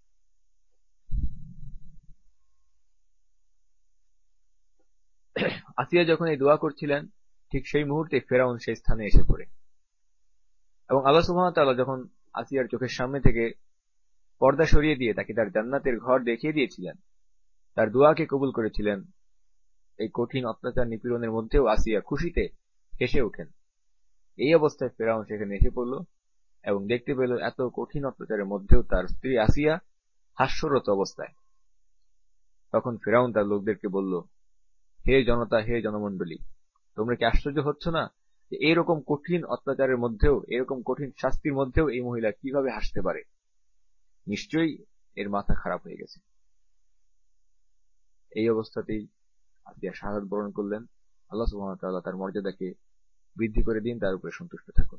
আসিয়া যখন এই দোয়া করছিলেন, ঠিক সেই মুহূর্তে ফিরআউন সেই স্থানে এসে পড়ে এবং আল্লাহ সুবহানাহু ওয়া তাআলা যখন আসিয়ার চোখের সামনে থেকে পর্দা সরিয়ে দিয়ে তাকে তার জান্নাতের ঘর দেখিয়ে দিয়েছিলেন, তার দোয়াকে কবুল করেছিলেন, এই কঠিন অত্যাচার নিপীড়নের মধ্যেও আসিয়া খুশিতে হেসে ওঠেন। এই অবস্থায় ফিরআউন সেখানে এসে পড়ল এবং দেখতে পেল এত কঠিন অত্যাচারের মধ্যেও তার স্ত্রী আসিয়া হাস্যরত অবস্থায়। তখন ফিরআউন তার লোকদেরকে বলল, হে জনতা, হে জনমণ্ডলী, তোমরা কি আশ্চর্য হচ্ছ না যে এরকম কঠিন অত্যাচারের মধ্যেও, এরকম কঠিন শাস্তির মধ্যেও এই মহিলা কিভাবে হাসতে পারে? নিশ্চয়ই এর মাথা খারাপ হয়ে গেছে। এই অবস্থাতেই আসিয়া শাহাদাত বরণ করলেন। আল্লাহ সুবহানাহু ওয়া তাআলা তার মর্যাদাকে বৃদ্ধি করে দিন, তার উপরে সন্তুষ্ট থাকুন।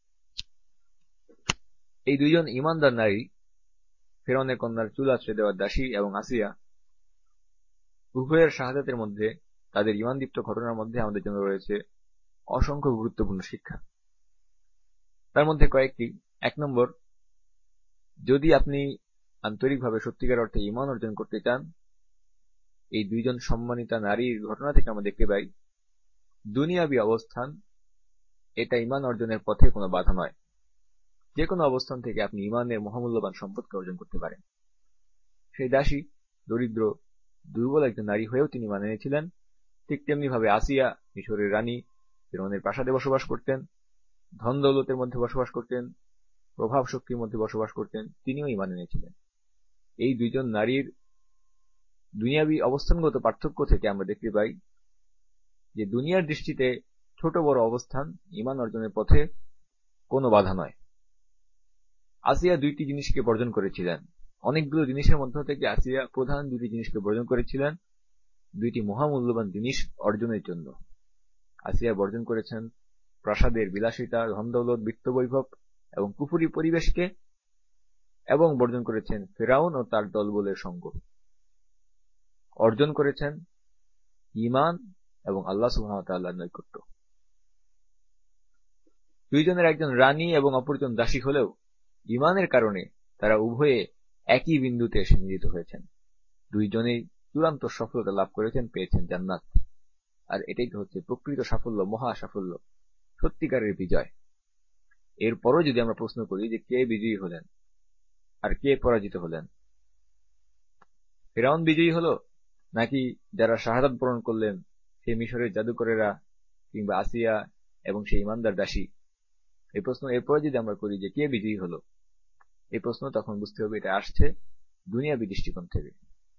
এই দুইজন ঈমানদার নারী, ফিরআউনের কন্যার চুল আঁচড়ে দেওয়ার দাসী এবং আসিয়া, উভয়ের শাহাদাতের মধ্যে, তাদের ঈমানদীপ্ত ঘটনার মধ্যে আমাদের জন্য রয়েছে অসংখ্য গুরুত্বপূর্ণ শিক্ষা। তার মধ্যে কয়েকটি। 1 নম্বর, যদি আপনি আন্তরিকভাবে সত্যিকার অর্থে ঈমান অর্জন করতে চান, এই দুইজন সম্মানিতা নারীর ঘটনা থেকে আমরা দেখতে পাই, দুনিয়াবী অবস্থান এটা ঈমান অর্জনের পথে কোনো বাধা নয়। যে কোনো অবস্থান থেকে আপনি ঈমানের মহামূল্যবান সম্পদকে অর্জন করতে পারেন। সেই দাসী দরিদ্র, দুর্বল একজন নারী হয়েও তিনি ঈমান এনেছিলেন। ঠিক তেমনি ভাবে আসিয়া মিশরের রানী, ফিরআউনের প্রাসাদে বসবাস করতেন, ধন দৌলতের মধ্যে বসবাস করতেন, প্রভাব শক্তির মধ্যে বসবাস করতেন, তিনিও ঈমান এনেছিলেন। এই দুইজন নারীর দুনিয়াবী অবস্থানগত পার্থক্য থেকে আমরা দেখতে পাই যে দুনিয়ার দৃষ্টিতে ছোট বড় অবস্থান ঈমান অর্জনের পথে কোনো বাধা নয়। আসিয়া দুইটি জিনিসকে বর্জন করেছিলেন। অনেকগুলো জিনিসের মধ্য থেকে আসিয়া প্রধান দুটি জিনিসকে বর্জন করেছিলেন, দুইটি মহামূল্যবান জিনিস অর্জনের জন্য। আসিয়া বর্জন করেছেন প্রাসাদের বিলাসিতা, ধনদৌলত, বিত্তবৈভব এবং কুফরি পরিবেশকে, এবং বর্জন করেছেন ফিরআউন ও তার দলবলের সঙ্গ। অর্জন করেছেন ঈমান এবং আল্লাহ সুবহানাহু ওয়া তাআলার নৈকট্য। দুইজনের একজন রানী এবং অপরজন দাসী হলেও ঈমানের কারণে তারা উভয়ে একই বিন্দুতে এসে মিলিত হয়েছেন। দুইজনেই চূড়ান্ত সফলতা লাভ করেছেন, পেয়েছেন জান্নাত। আর এটাই তো হচ্ছে প্রকৃত সাফল্য, মহা সাফল্য, সত্যিকারের বিজয়। এরপরও যদি আমরা প্রশ্ন করি যে কে বিজয়ী হলেন আর কে পরাজিত হলেন, ফিরআউন বিজয়ী হলো নাকি যারা শাহাদাত বরণ করলেন সেই মিশরের জাদুকরেরা কিংবা আসিয়া এবং সেই ইমানদার দাসী? এই প্রশ্ন এরপরে যদি আমরা করি যে কে বিজয়ী হলো, এই প্রশ্ন তখন বুঝতে হবে এটা আসছে দুনিয়াবী দৃষ্টিকোণ থেকে।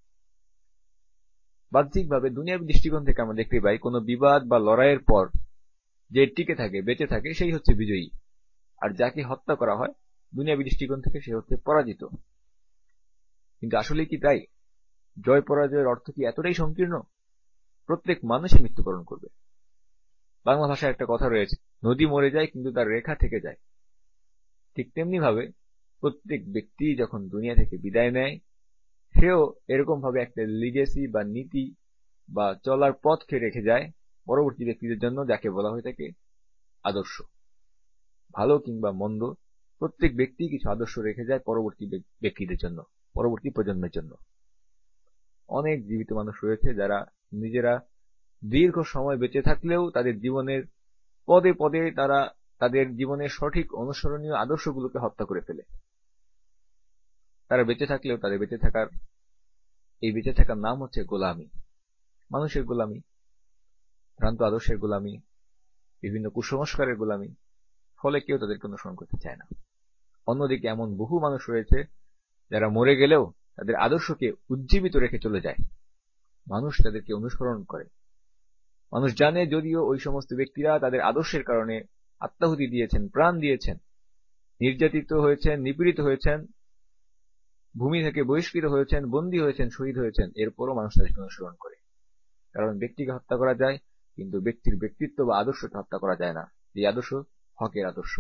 বাহ্যিকভাবে দুনিয়াবী দৃষ্টিকোণ থেকে আমরা দেখতে পাই কোন বিবাদ বা লড়াইয়ের পর যে টিকে থাকে, বেঁচে থাকে, সেই হচ্ছে বিজয়ী। আর যাকে হত্যা করা হয় দুনিয়াবী দৃষ্টিকোণ থেকে সে হচ্ছে পরাজিত। কিন্তু আসলে কি তাই? জয় পরাজয়ের অর্থ কি এতটাই সংকীর্ণ? প্রত্যেক মানুষই মৃত্যুবরণ করবে। বাংলা ভাষায় একটা কথা রয়েছে, নদী মরে যায় কিন্তু তার রেখা থেকে যায়। ঠিক তেমনি ভাবে প্রত্যেক ব্যক্তি যখন দুনিয়া থেকে বিদায় নেয়, সেও এরকম ভাবে একটা লিগেসি বা নীতি বা চলার পথকে রেখে যায় পরবর্তী ব্যক্তিদের জন্য, যাকে বলা হয়ে থাকে আদর্শ। ভালো কিংবা মন্দ, প্রত্যেক ব্যক্তি কিছু আদর্শ রেখে যায় পরবর্তী ব্যক্তিদের জন্য, পরবর্তী প্রজন্মের জন্য। অনেক জীবিত মানুষ রয়েছে যারা নিজেরা দীর্ঘ সময় বেঁচে থাকলেও তাদের জীবনের পদে পদে তারা তাদের জীবনের সঠিক অনুসরণীয় আদর্শগুলোকে হত্যা করে ফেলে। তারা বেঁচে থাকলেও তাদের বেঁচে থাকার নাম হচ্ছে গোলামি, মানুষের গোলামি, ভ্রান্ত আদর্শের গোলামি, বিভিন্ন কুসংস্কারের গোলামি। ফলে কেউ তাদেরকে অনুসরণ করতে চায় না। অন্যদিকে এমন বহু মানুষ রয়েছে যারা মরে গেলেও তাদের আদর্শকে উজ্জীবিত রেখে চলে যায়। মানুষ তাদেরকে অনুসরণ করে। মানুষ জানে যদিও ওই সমস্ত ব্যক্তিরা তাদের আদর্শের কারণে আত্মাহুতি দিয়েছেন, প্রাণ দিয়েছেন, নির্যাতিত হয়েছেন, নিপীড়িত হয়েছেন, ভূমি থেকে বহিষ্কৃত হয়েছেন, বন্দী হয়েছেন, শহীদ হয়েছেন, এরপরও মানুষ তাদেরকে অনুসরণ করে। কারণ ব্যক্তিকে হত্যা করা যায়, কিন্তু ব্যক্তির ব্যক্তিত্ব বা আদর্শকে হত্যা করা যায় না। এই আদর্শ হকের আদর্শ।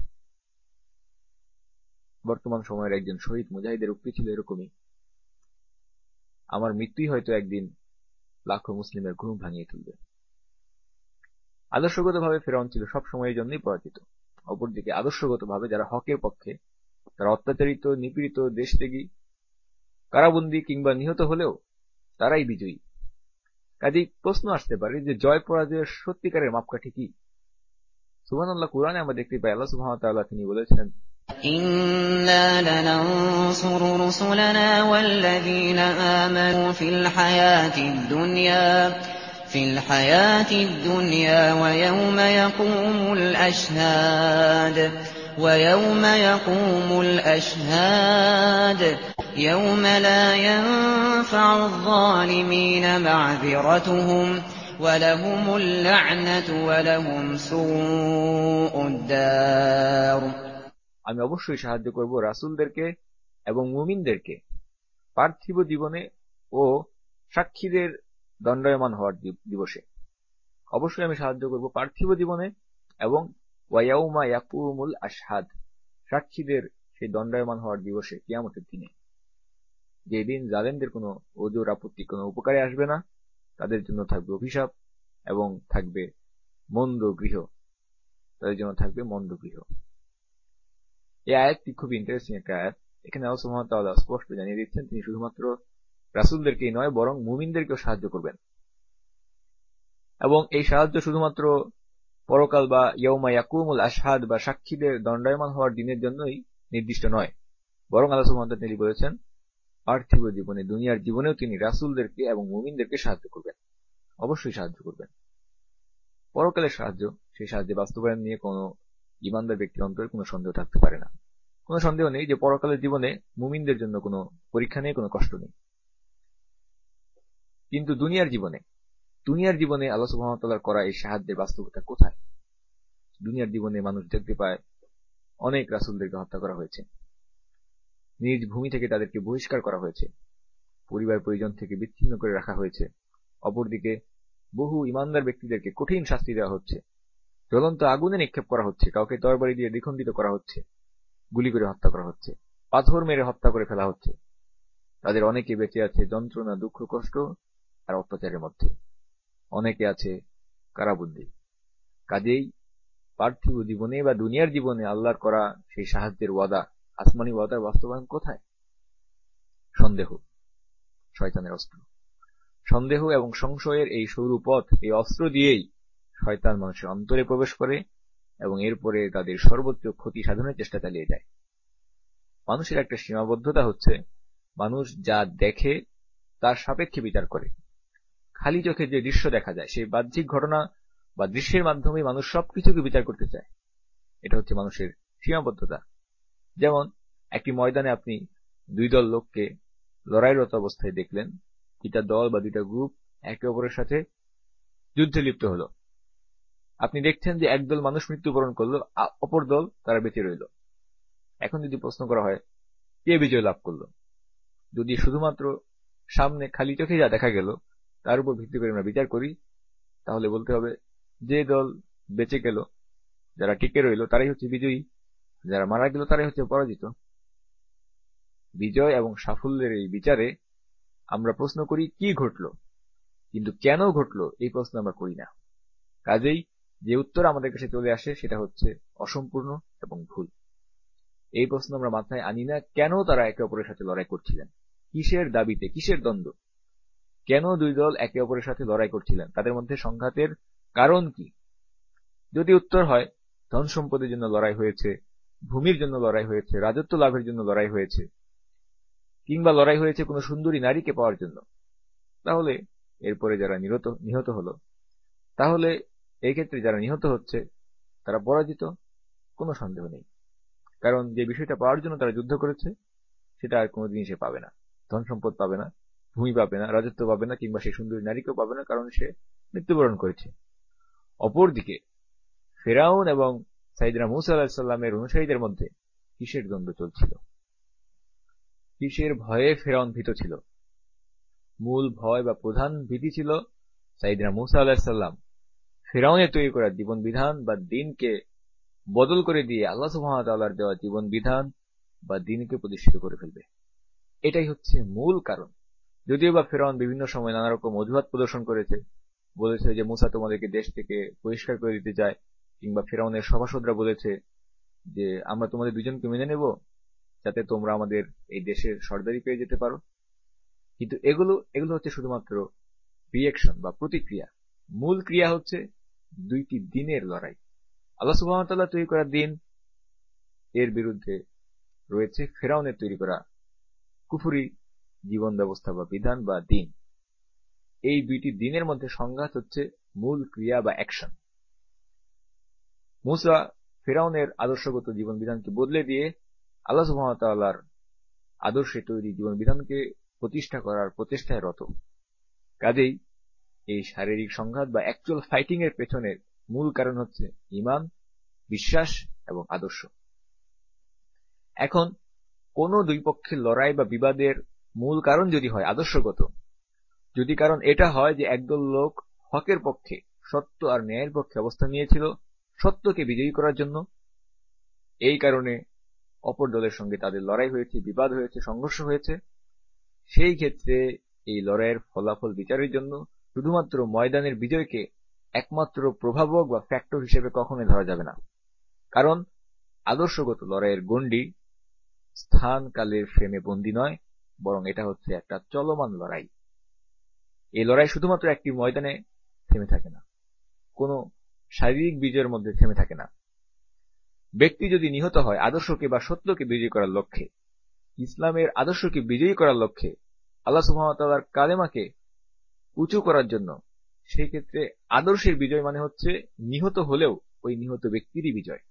বর্তমান সময়ের একজন শহীদ মুজাহিদের উক্তি ছিল এরকমই, আমার মৃত্যুই হয়তো একদিন লাখো মুসলিমের ঘুম ভাঙিয়ে তুলবে। আদর্শগতভাবে ফিরআউন ছিল সবসময় এই জন্যই পরাজিত। অপরদিকে আদর্শগতভাবে যারা হকের পক্ষে, তারা অত্যাচারিত, নিপীড়িত, দেশত্যাগী, কারাবন্দী কিংবা নিহত হলেও তারাই বিজয়ী। কাজেই প্রশ্ন আসতে পারে যে জয় পরাজয়ের সত্যিকারের মাপকাঠি কি? সুবহানাল্লাহ, কুরআনে আমরা দেখতে পাই আল্লাহ সুবহানাহু ওয়া তাআলা তিনি বলেছেন, إنا لننصر رسلنا والذين آمنوا في الحياة الدنيا ويوم يقوم الأشهاد يوم لا ينفع الظالمين معذرتهم ولهم اللعنة ولهم سوء الدار। আমি অবশ্যই সাহায্য করব রাসূলদেরকে এবং মুমিনদেরকে পার্থিব জীবনে ও সাক্ষীদের দণ্ডায়মান হওয়ার দিবসে। অবশ্যই আমি সাহায্য করব পার্থিব জীবনে এবং ওয়ায়াউমা ইয়াকুমুল আশহাদ, সাক্ষীদের সেই দণ্ডায়মান হওয়ার দিবসে, কিয়ামতের দিনে, যেদিন জালেমদের কোনো ওজর আপত্তি কোনো উপকারে আসবে না, তাদের জন্য থাকবে অভিশাপ এবং থাকবে মন্দ গৃহ, তাদের জন্য থাকবে মন্দ গৃহ। এই আয়াতটি খুবই ইন্টারেস্টিং একটা আয়াত। এখানে আল্লাহ সুবহানাহু ওয়া তাআলা স্পষ্ট জানিয়ে দিচ্ছেন তিনি শুধুমাত্র রাসূলদেরকেই নয় বরং মুমিনদেরকেও সাহায্য করবেন। এবং এই সাহায্য শুধুমাত্র পরকাল বা ইয়াউমা ইয়াকুমুল আশহাদ বা সাক্ষীদের দণ্ডায়মান হওয়ার দিনের জন্যই নির্দিষ্ট নয়, বরং আল্লাহ সুবহানাহু ওয়া তাআলা তিনি বলেছেন পার্থিব জীবনে, দুনিয়ার জীবনেও তিনি রাসূলদেরকে এবং মুমিনদেরকে সাহায্য করবেন, অবশ্যই সাহায্য করবেন। পরকালের সাহায্য, সেই সাহায্যে বাস্তবায়ন নিয়ে কোনো ঈমানদার ব্যক্তির অন্তরে কোনো সন্দেহ থাকতে পারে না। কোনো সন্দেহ নেই যে পরকালের জীবনে মুমিনদের জন্য কোনো পরীক্ষা নেই, কোনো কষ্ট নেই। কিন্তু দুনিয়ার জীবনে আল্লাহ সুবহানাহু ওয়া তাআলার করা এই সাহায্যের বাস্তবতা কোথায়? দুনিয়ার জীবনে মানুষ দেখতে পায় অনেক রাসূলদেরকে হত্যা করা হয়েছে, নিজ ভূমি থেকে তাদেরকে বহিষ্কার করা হয়েছে, পরিবার পরিজন থেকে বিচ্ছিন্ন করে রাখা হয়েছে, অপরদিকে বহু ইমানদার ব্যক্তিদেরকে কঠিন শাস্তি দেওয়া হচ্ছে, জ্বলন্ত আগুনে নিক্ষেপ করা হচ্ছে, কাউকে তরবারি দিয়ে দ্বিখণ্ডিত করা হচ্ছে, গুলি করে হত্যা করা হচ্ছে, পাথর মেরে হত্যা করে ফেলা হচ্ছে। তাদের অনেকে বেঁচে আছে যন্ত্রণা, দুঃখ, কষ্ট আর অত্যাচারের মধ্যে, অনেকে আছে কারাবন্দী। কাজেই পার্থিব জীবনে বা দুনিয়ার জীবনে আল্লাহর করা সেই সাহায্যের ওয়াদা, আসমানি ওয়াদার বাস্তবায়ন কোথায়? সন্দেহ, শয়তানের অস্ত্র। সন্দেহ এবং সংশয়ের এই সরু পথ, এই অস্ত্র দিয়েই শয়তান মানুষের অন্তরে প্রবেশ করে এবং এরপরে তাদের সর্বোচ্চ ক্ষতি সাধনের চেষ্টা চালিয়ে যায়। মানুষের একটা সীমাবদ্ধতা হচ্ছে, মানুষ যা দেখে তার সাপেক্ষে বিচার করে। খালি চোখে যে দৃশ্য দেখা যায়, সেই বাহ্যিক ঘটনা বা দৃশ্যের মাধ্যমে মানুষ সবকিছুকে বিচার করতে চায়। এটা হচ্ছে মানুষের সীমাবদ্ধতা। যেমন একটি ময়দানে আপনি দুই দল লোককে লড়াইরত অবস্থায় দেখলেন, দুইটা দল বা দুইটা গ্রুপ একে অপরের সাথে যুদ্ধে লিপ্ত হলো। আপনি দেখছেন যে একদল মানুষ মৃত্যুবরণ করলো, অপর দল তারা বেঁচে রইল। এখন যদি প্রশ্ন করা হয় কে বিজয় লাভ করলো, যদি শুধুমাত্র সামনে খালি চোখে যা দেখা গেল তার উপর ভিত্তি করে আমরা বিচার করি, তাহলে বলতে হবে যে দল বেঁচে গেল, যারা টিকে রইল তারাই হচ্ছে বিজয়ী, যারা মারা গেল তারাই হচ্ছে পরাজিত। বিজয় এবং সাফল্যের এই বিচারে আমরা প্রশ্ন করি কি ঘটলো, কিন্তু কেন ঘটলো এই প্রশ্ন আমরা করি না। কাজেই যে উত্তর আমাদের কাছে চলে আসে সেটা হচ্ছে অসম্পূর্ণ এবং ভুল। এই প্রশ্ন আমরা মাথায় আনি না, কেন তারা একে অপরের সাথে লড়াই করছিলেন, কিসের দাবিতে, কিসের দ্বন্দ্ব, কেন দুই দল একে অপরের সাথে লড়াই করছিলেন, তাদের মধ্যে সংঘাতের কারণ কি। যদি উত্তর হয় ধন সম্পদের জন্য লড়াই হয়েছে, ভূমির জন্য লড়াই হয়েছে, রাজত্ব লাভের জন্য লড়াই হয়েছে, কিংবা লড়াই হয়েছে কোনো সুন্দরী নারীকে পাওয়ার জন্য, তাহলে এরপরে যারা নিহত হলো, তাহলে এই ক্ষেত্রে যারা নিহত হচ্ছে তারা পরাজিত, কোনো সন্দেহ নেই। কারণ যে বিষয়টা পাওয়ার জন্য তারা যুদ্ধ করেছে সেটা আর কোনোদিনই সে পাবে না। ধন সম্পদ পাবে না, ভূমি পাবে না, রাজত্ব পাবে না, কিংবা সেই সুন্দরী নারীকেও পাবে না, কারণ সে মৃত্যুবরণ করেছে। অপরদিকে ফেরাউন এবং সাইয়েদনা মূসা আলাইহিস সালামের অনুসারীদের মধ্যে কিসের দ্বন্দ্ব চলছিল, কিসের ভয়ে ফেরাউন ভীত ছিল? মূল ভয় বা প্রধান ভীতি ছিল সাইয়েদনা মূসা আলাইহিস সালাম ফেরাউনের তৈরি করা জীবন বিধান বা দিনকে বদল করে দিয়ে আল্লাহ সুবহানাহু ওয়া তাআলার দেওয়া জীবন বিধান বা দিনকে প্রতিষ্ঠিত করে ফেলবে। এটাই হচ্ছে মূল কারণ। যদিও বা ফেরাউন বিভিন্ন সময় নানা রকম অজুহাত প্রদর্শন করেছে, বলেছে যে মূসা তোমাদেরকে দেশ থেকে বহিষ্কার করে দিতে চায়, কিংবা ফেরাউনের সভাসদরা বলেছে যে আমরা তোমাদের দুজনকে মেনে নেব যাতে তোমরা আমাদের এই দেশের সরদারি পেয়ে যেতে পারো। কিন্তু এগুলো হচ্ছে শুধুমাত্র রিঅ্যাকশন বা প্রতিক্রিয়া। মূল ক্রিয়া হচ্ছে দুইটি দিনের লড়াই। আল্লাহ সুবহানাহু ওয়া তাআলা তৈরি করা দিন, এর বিরুদ্ধে রয়েছে ফেরাউনের তৈরি করা কুফরি জীবন ব্যবস্থা বা বিধান বা দিন। এই দুইটি দিনের মধ্যে সংঘাত হচ্ছে মূল ক্রিয়া বা অ্যাকশন। মূসা ফেরাউনের আদর্শগত জীবন বিধানকে বদলে দিয়ে আল্লাহ সুবহানাহু ওয়া তাআলার আদর্শে তৈরি জীবন বিধানকে প্রতিষ্ঠা করার প্রচেষ্টায় রত। কাজেই এই শারীরিক সংঘাত বা অ্যাকচুয়াল ফাইটিং এর পেছনের মূল কারণ হচ্ছে ঈমান, বিশ্বাস এবং আদর্শ। এখন কোন দুই পক্ষের লড়াই বা বিবাদের মূল কারণ যদি হয় আদর্শগত, যদি কারণ এটা হয় যে একদল লোক হকের পক্ষে, সত্য আর ন্যায়ের পক্ষে অবস্থান নিয়েছিল সত্যকে বিজয়ী করার জন্য, এই কারণে অপর দলের সঙ্গে তাদের লড়াই হয়েছে, বিবাদ হয়েছে, সংঘর্ষ হয়েছে, সেই ক্ষেত্রে এই লড়াইয়ের ফলাফল বিচারের জন্য শুধুমাত্র ময়দানের বিজয়কে একমাত্র প্রভাবক বা ফ্যাক্টর হিসেবে কখনোই ধরা যাবে না। কারণ আদর্শগত লড়াইয়ের গণ্ডি স্থান কালের ফ্রেমে বন্দী নয়, বরং এটা হচ্ছে একটা চলমান লড়াই। এই লড়াই শুধুমাত্র একটি ময়দানে থেমে থাকে না, কোনো শারীরিক বিজয়ের মধ্যে থেমে থাকে না। ব্যক্তি যদি নিহত হয় আদর্শকে বা সত্যকে বিজয়ী করার লক্ষ্যে, ইসলামের আদর্শকে বিজয়ী করার লক্ষ্যে, আল্লাহ সুবহানাহু ওয়া তাআলার কালেমাকে উঁচু করার জন্য, সেই ক্ষেত্রে আদর্শের বিজয় মানে হচ্ছে নিহত হলেও ওই নিহত ব্যক্তিরই বিজয়।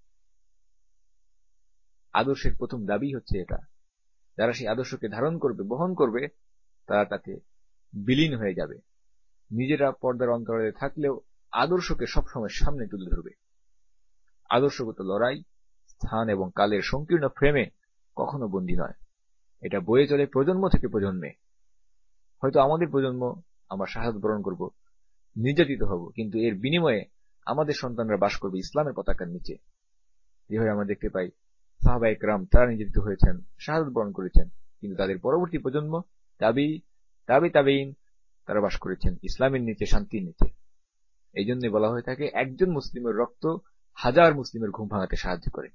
আদর্শের প্রথম দাবি হচ্ছে এটা, যারা সেই আদর্শকে ধারণ করবে, বহন করবে, তারা তাতে বিলীন হয়ে যাবে। নিজেরা পর্দার অন্তরালে থাকলেও আদর্শকে সবসময় সামনে তুলে ধরবে। আদর্শগত লড়াই স্থান এবং কালের সংকীর্ণ ফ্রেমে কখনো বন্দী নয়, এটা বয়ে চলে প্রজন্ম থেকে প্রজন্মে। হয়তো আমাদের প্রজন্ম আমরা শাহাদাত বরণ করব, নির্যাতিত হব, কিন্তু এর বিনিময়ে আমাদের সন্তানরা বাস করবে ইসলামের পতাকার নিচে। যেভাবে আমরা দেখতে পাই সাহাবায়ে কেরাম তারা নির্যাতিত হয়েছেন, শাহাদাত বরণ করেছেন, কিন্তু তাদের পরবর্তী প্রজন্ম তাবেঈন তারা বাস করেছেন ইসলামের নিচে, শান্তির নিচে। এই জন্য বলা হয়ে থাকে একজন মুসলিমের রক্ত হাজার মুসলিমের ঘুম ভাঙাতে সাহায্য করে।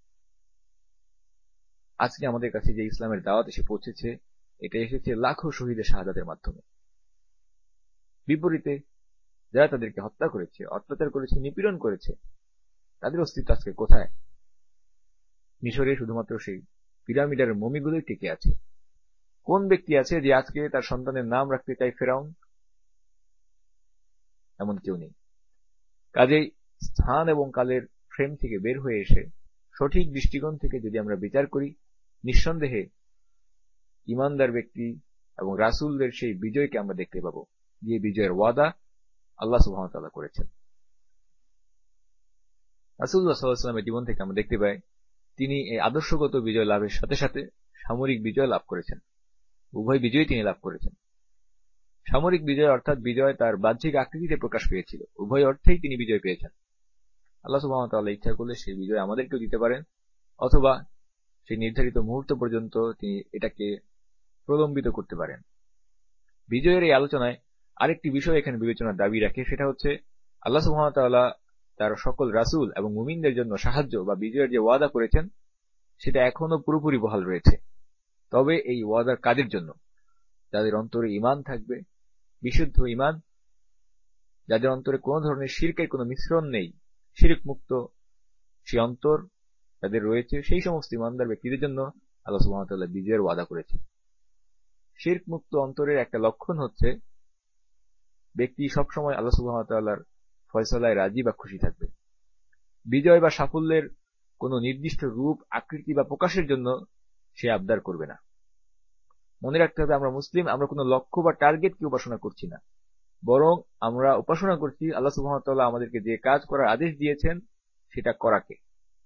আজকে আমাদের কাছে যে ইসলামের দাওয়াত এসে পৌঁছেছে, এটা এসেছে লাখো শহীদের শাহাদাতের মাধ্যমে। বিপরীতে যারা তাদেরকে হত্যা করেছে, অত্যাচার করেছে, নিপীড়ন করেছে, তাদের অস্তিত্ব আজকে কোথায়? মিশরে শুধুমাত্র সেই পিরামিডের মমিগুলোই টিকে আছে। কোন ব্যক্তি আছে যে আজকে তার সন্তানের নাম রাখতে চায় ফেরাউন? এমন কেউ নেই। কাজেই স্থান এবং কালের ফ্রেম থেকে বের হয়ে এসে সঠিক দৃষ্টিকোণ থেকে যদি আমরা বিচার করি, নিঃসন্দেহে ইমানদার ব্যক্তি এবং রাসূলদের সেই বিজয়কে আমরা দেখতে পাবো, যে বিজয়ের ওয়াদা আল্লাহ সুবহানাহু ওয়া তাআলা করেছেন। রাসূলুল্লাহ সাল্লাল্লাহু আলাইহি ওয়াসাল্লামের জীবন থেকে আমরা দেখতে পাই তিনি এই আদর্শগত বিজয় লাভের সাথে সাথে সামরিক বিজয় লাভ করেছেন। উভয় বিজয় তিনি লাভ করেছেন। সামরিক বিজয় অর্থাৎ বিজয় তার বাহ্যিক আকৃতিতে প্রকাশ পেয়েছিল, উভয় অর্থেই তিনি বিজয় পেয়েছেন। আল্লাহ সুবহানাহু ওয়া তাআলা ইচ্ছা করলে সেই বিজয় আমাদেরকেও দিতে পারেন, অথবা সেই নির্ধারিত মুহূর্ত পর্যন্ত তিনি এটাকে প্রলম্বিত করতে পারেন। বিজয়ের এই আলোচনায় আরেকটি বিষয় এখানে বিবেচনার দাবি রাখে, সেটা হচ্ছে আল্লাহ সুবহানাহু ওয়া তাআলা তার সকল রাসূল এবং মুমিনদের জন্য সাহায্য বা বিজয়ের যে ওয়াদা করেছেন সেটা এখনো পুরোপুরি বহাল রয়েছে। তবে এই ওয়াদার কাজের জন্য যাদের অন্তরে ঈমান থাকবে, বিশুদ্ধ ঈমান, যাদের অন্তরে কোনো ধরনের শিরকের কোনো মিশ্রণ নেই, শিরক মুক্ত সেই অন্তর যাদের রয়েছে, সেই সমস্ত ঈমানদার ব্যক্তিদের জন্য আল্লাহ সুবহানাহু ওয়া তাআলা বিজয়ের ওয়াদা করেছেন। শিরক মুক্ত অন্তরের একটা লক্ষণ হচ্ছে ব্যক্তি সবসময় আল্লাহ সুবহানাহু ওয়া তাআলার ফয়সালায় রাজি বা খুশি থাকবে। বিজয় বা সাফল্যের কোনো নির্দিষ্ট রূপ, আকৃতি বা প্রকাশের জন্য সে আবদার করবে না। মনে রাখতে হবে আমরা মুসলিম, আমরা কোনো লক্ষ্য বা টার্গেটকে উপাসনা করছি না, বরং আমরা উপাসনা করছি আল্লাহ সুবহানাহু ওয়া তাআলা আমাদেরকে যে কাজ করার আদেশ দিয়েছেন সেটা করাকে।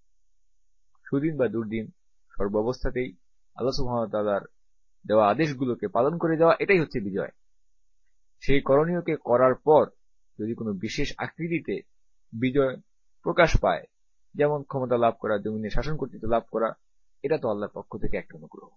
সুদিন বা দুর্দিন সর্বাবস্থাতেই আল্লাহ সুবহানাহু ওয়া তাআলার দেওয়া আদেশগুলোকে পালন করে যাওয়া, এটাই হচ্ছে বিজয়। সেই করণীয়কে করার পর যদি কোনো বিশেষ আকৃতিতে বিজয় প্রকাশ পায়, যেমন ক্ষমতা লাভ করা, জমিনে শাসন কর্তৃত্ব লাভ করা, এটা তো আল্লাহর পক্ষ থেকে একটা অনুগ্রহ।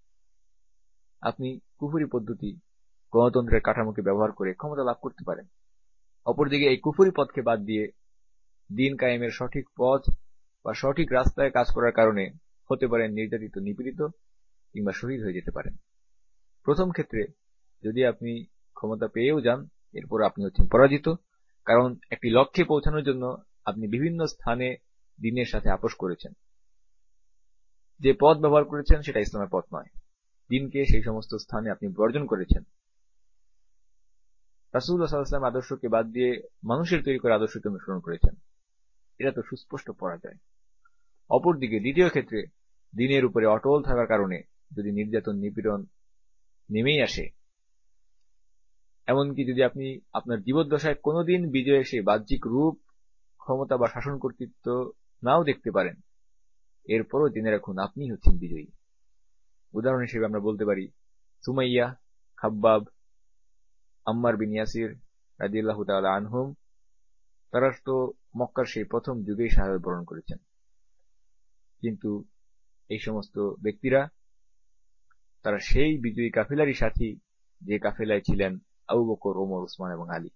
আপনি কুফরি পদ্ধতি, গণতন্ত্রের কাঠামোকে ব্যবহার করে ক্ষমতা লাভ করতে পারেন। অপরদিকে এই কুফরি পথকে বাদ দিয়ে দিন কায়েমের সঠিক পথ বা সঠিক রাস্তায় কাজ করার কারণে হতে পারেন নির্যাতিত, নিপীড়িত কিংবা শহীদ হয়ে যেতে পারেন। প্রথম ক্ষেত্রে যদি আপনি ক্ষমতা পেয়েও যান, এরপর আপনি হচ্ছেন পরাজিত, কারণ একটি লক্ষ্যে পৌঁছানোর জন্য আপনি বিভিন্ন স্থানে দিনের সাথে আপোষ করেছেন। যে পথ ব্যবহার করেছেন সেটা ইসলামের পথ নয়। দিনকে সেই সমস্ত স্থানে আপনি বর্জন করেছেন। রাসূলুল্লাহ সাল্লাল্লাহু আলাইহি ওয়াসাল্লাম আদর্শকে বাদ দিয়ে মানুষের তৈরি করা আদর্শকে অনুসরণ করেছেন। এটা তো সুস্পষ্ট পরাজয়। অপরদিকে দ্বিতীয় ক্ষেত্রে দিনের উপরে অটল থাকার কারণে যদি নির্যাতন, নিপীড়ন নেমেই আসে, এমনকি যদি আপনি আপনার জীবদ্দশায় কোনোদিন বিজয়ের সেই বাহ্যিক রূপ, ক্ষমতা বা শাসন কর্তৃত্ব নাও দেখতে পারেন, এরপরও জেনে রাখুন আপনি হচ্ছেন বিজয়ী। উদাহরণ হিসেবে আমরা বলতে পারি সুমাইয়া, খাব্বাব, আম্মার বিন ইয়াসির রাদিয়াল্লাহু তাআলা আনহুম, তারা তো মক্কার সেই প্রথম যুগেই শাহাদাত বরণ করেছেন। কিন্তু এই সমস্ত ব্যক্তিরা তারা সেই বিজয়ী কাফেলারই সাথী যে কাফেলায় ছিলেন আবু বকর, ওমর, উসমান এবং আলী।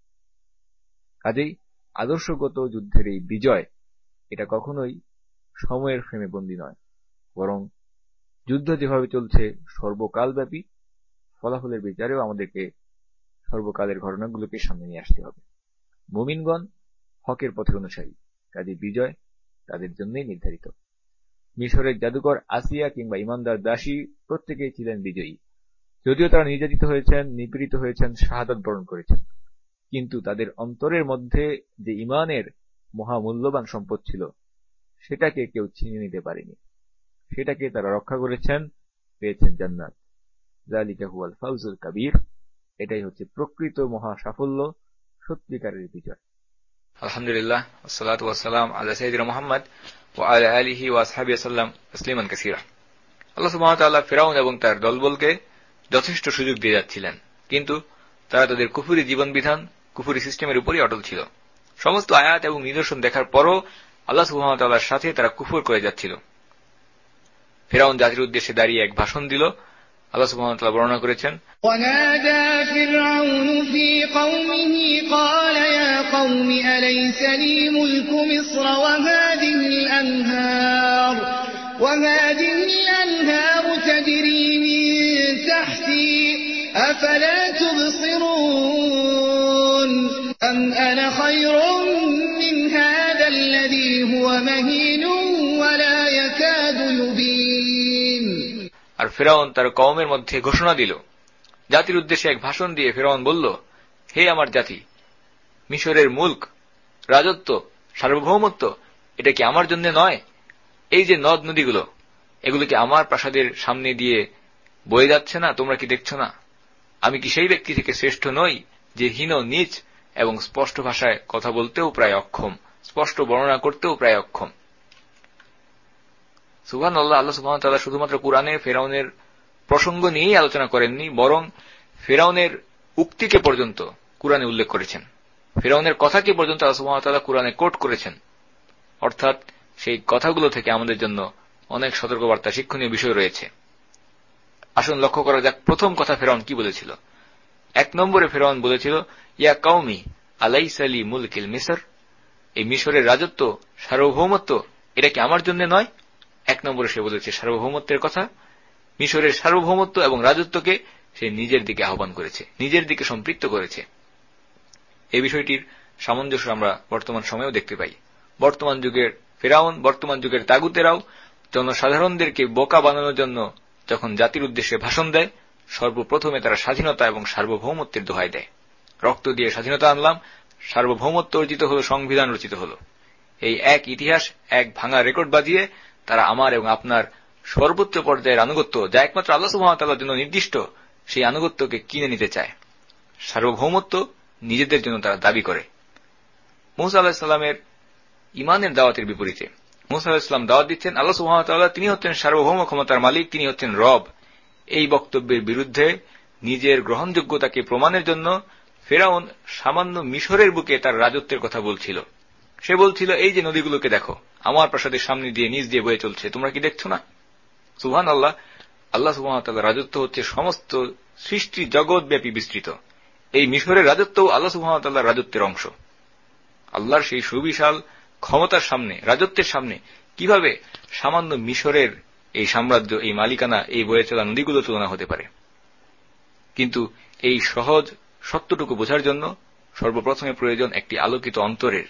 কাজেই আদর্শগত যুদ্ধের এই বিজয় এটা কখনোই সময়ের ফ্রেমে বন্দী নয়, বরং যুদ্ধ যেভাবে চলছে সর্বকালব্যাপী, ফলাফলের বিচারেও আমাদেরকে সর্বকালের ঘটনাগুলোকে সামনে নিয়ে আসতে হবে। মুমিনগণ হকের পথের অনুসারী, কাজে বিজয় তাদের জন্যই নির্ধারিত। মিশরের জাদুকর আসিয়া কিংবা ইমানদার দাসী প্রত্যেকেই ছিলেন বিজয়ী। যদিও তারা নির্যাতিত হয়েছেন, নিপীড়িত হয়েছেন, শাহাদাত বরণ করেছেন, কিন্তু তাদের অন্তরের মধ্যে যে ঈমানের মহামূল্যবান সম্পদ ছিল সেটাকে কেউ ছিনিয়ে নিতে পারেনি। সেটাকে তারা রক্ষা করেছেন, পেয়েছেন জান্নাত। যালিকা হুয়াল ফাউজুল কাবীর। এটাই হচ্ছে প্রকৃত মহা সাফল্য, সত্যিকারের বিজয়। আলহামদুলিল্লাহ, ওয়াসসালাতু ওয়াসসালাম আলা সাইয়্যিদিনা মুহাম্মদ ওয়া আলা আলিহি ওয়া আসহাবিহি ওয়াসাল্লাম তাসলিমান কাসীরা। আল্লাহ সুবহানাহু ওয়া তাআলা ফিরআউন এবং তার দলবলকে যথেষ্ট সুযোগ দিয়ে যাচ্ছিলেন, কিন্তু তারা তাদের কুফরি জীবনবিধান, কুফরি সিস্টেমের উপরই অটল ছিল। সমস্ত আয়াত এবং নিদর্শন দেখার পরও আল্লাহ সুবহানাহু ওয়া তাআলার সাথে তারা কুফর করে যাচ্ছিল। ফিরআউন জাতির উদ্দেশ্যে দাঁড়িয়ে এক ভাষণ দিল। আল্লাহ সুবহানাহু ওয়া তাআলা বর্ণনা করেছেন, وَنَادَى فِرْعَوْنُ فِي قَوْمِهِ قَالَ يَا قَوْمِ أَلَيْسَ لِي مُلْكُ مِصْرَ وَهَٰذِهِ الْأَنْهَارُ تَجْرِي مِن تَحْتِي أَفَلَا تُبْصِرُونَ أَمْ أَنَا خَيْرٌ مِّنْ هَٰذَا الَّذِي هُوَ مَهِينٌ وَلَا يَكَادُ يُبِينُ। আর ফিরআউন তার কওমের মধ্যে ঘোষণা দিল। জাতির উদ্দেশ্যে এক ভাষণ দিয়ে ফিরআউন বলল, হে আমার জাতি, মিশরের মুলক, রাজত্ব, সার্বভৌমত্ব এটা কি আমার জন্য নয়? এই যে নদ নদীগুলো, এগুলো কি আমার প্রাসাদের সামনে দিয়ে বয়ে যাচ্ছে না? তোমরা কি দেখছ না? আমি কি সেই ব্যক্তি থেকে শ্রেষ্ঠ নই যে হীন, নীচ এবং স্পষ্ট ভাষায় কথা বলতেও প্রায় অক্ষম, স্পষ্ট বর্ণনা করতেও প্রায় অক্ষম? সুবহানাল্লাহ। আল্লাহ সুবহানাহু ওয়া তাআলা শুধুমাত্র কুরআনে ফিরআউনের প্রসঙ্গ নিয়েই আলোচনা করেননি, বরং ফিরআউনের উক্তিকে পর্যন্ত কুরআনে উল্লেখ করেছেন। ফিরআউনের কথাকে পর্যন্ত আল্লাহ সুবহানাহু ওয়া তাআলা কুরআনে কোট করেছেন। অর্থাৎ সেই কথাগুলো থেকে আমাদের জন্য অনেক সতর্কবার্তা, শিক্ষণীয় বিষয় রয়েছে। আসুন লক্ষ্য করা যাক প্রথম কথা ফিরআউন কি বলেছিল। 1 নম্বরে ফিরআউন বলেছিল, ইয়া কওমি আলাইসা লি মুলকিল মিসর, এই মিশরের রাজত্ব, সার্বভৌমত্ব এটা কি আমার জন্য নয়? 1 নম্বরে সে বলেছে সার্বভৌমত্বের কথা। মিশরের সার্বভৌমত্ব এবং রাজত্বকে সে নিজের দিকে আহ্বান করেছে, নিজের দিকে সম্পৃক্ত করেছে। এই বিষয়টির সামঞ্জস্য আমরা বর্তমান সময়েও দেখতে পাই। বর্তমান যুগের ফিরআউন, বর্তমান যুগের তাগুতেরাও জনসাধারণদেরকে বোকা বানানোর জন্য যখন জাতির উদ্দেশ্যে ভাষণ দেয়, সর্বপ্রথমে তারা স্বাধীনতা এবং সার্বভৌমত্বের দোহাই দেয়। রক্ত দিয়ে স্বাধীনতা আনলাম, সার্বভৌমত্ব অর্জিত হল, সংবিধান রচিত হল। এই এক ইতিহাস, এক ভাঙা রেকর্ড বাজিয়ে তারা আমার এবং আপনার সর্বোচ্চ পর্যায়ের আনুগত্য, যা একমাত্র আল্লাহ সুবহানাহু ওয়া তাআলার জন্য নির্দিষ্ট, সেই আনুগত্যকে কিনে নিতে চায়। সার্বভৌমত্ব নিজেদের জন্য তারা দাবি করে। মূসা আলাইহিস সালামের ঈমানের দাওয়াতের বিপরীতে মূসা আলাইহিস সালাম দাওয়াত দিচ্ছেন আল্লাহ সুবহানাহু ওয়া তাআলা, তিনি হচ্ছেন সার্বভৌম ক্ষমতার মালিক, তিনি হচ্ছেন রব। এই বক্তব্যের বিরুদ্ধে নিজের গ্রহণযোগ্যতাকে প্রমাণের জন্য ফিরআউন সামান্য মিশরের বুকে তার রাজত্বের কথা বলছিল। সে বলছিল, এই যে নদীগুলোকে দেখো, আমার প্রাসাদের সামনে দিয়ে নিচ দিয়ে বয়ে চলছে, তোমরা কি দেখছো না? সুবহানাল্লাহ। আল্লাহ সুবহানাহু ওয়া তাআলার রাজত্ব হচ্ছে সমস্ত সৃষ্টি জগৎব্যাপী বিস্তৃত। এই মিশরের রাজত্বও আল্লাহ সুবহানাহু ওয়া তাআলার রাজত্বের অংশ। আল্লাহর সেই সুবিশাল ক্ষমতার সামনে, রাজত্বের সামনে কিভাবে সামান্য মিশরের এই সাম্রাজ্য, এই মালিকানা, এই বয়ে চলা নদীগুলো তুলনা হতে পারে? কিন্তু এই সহজ সত্যটুকু বোঝার জন্য সর্বপ্রথমে প্রয়োজন একটি আলোকিত অন্তরের,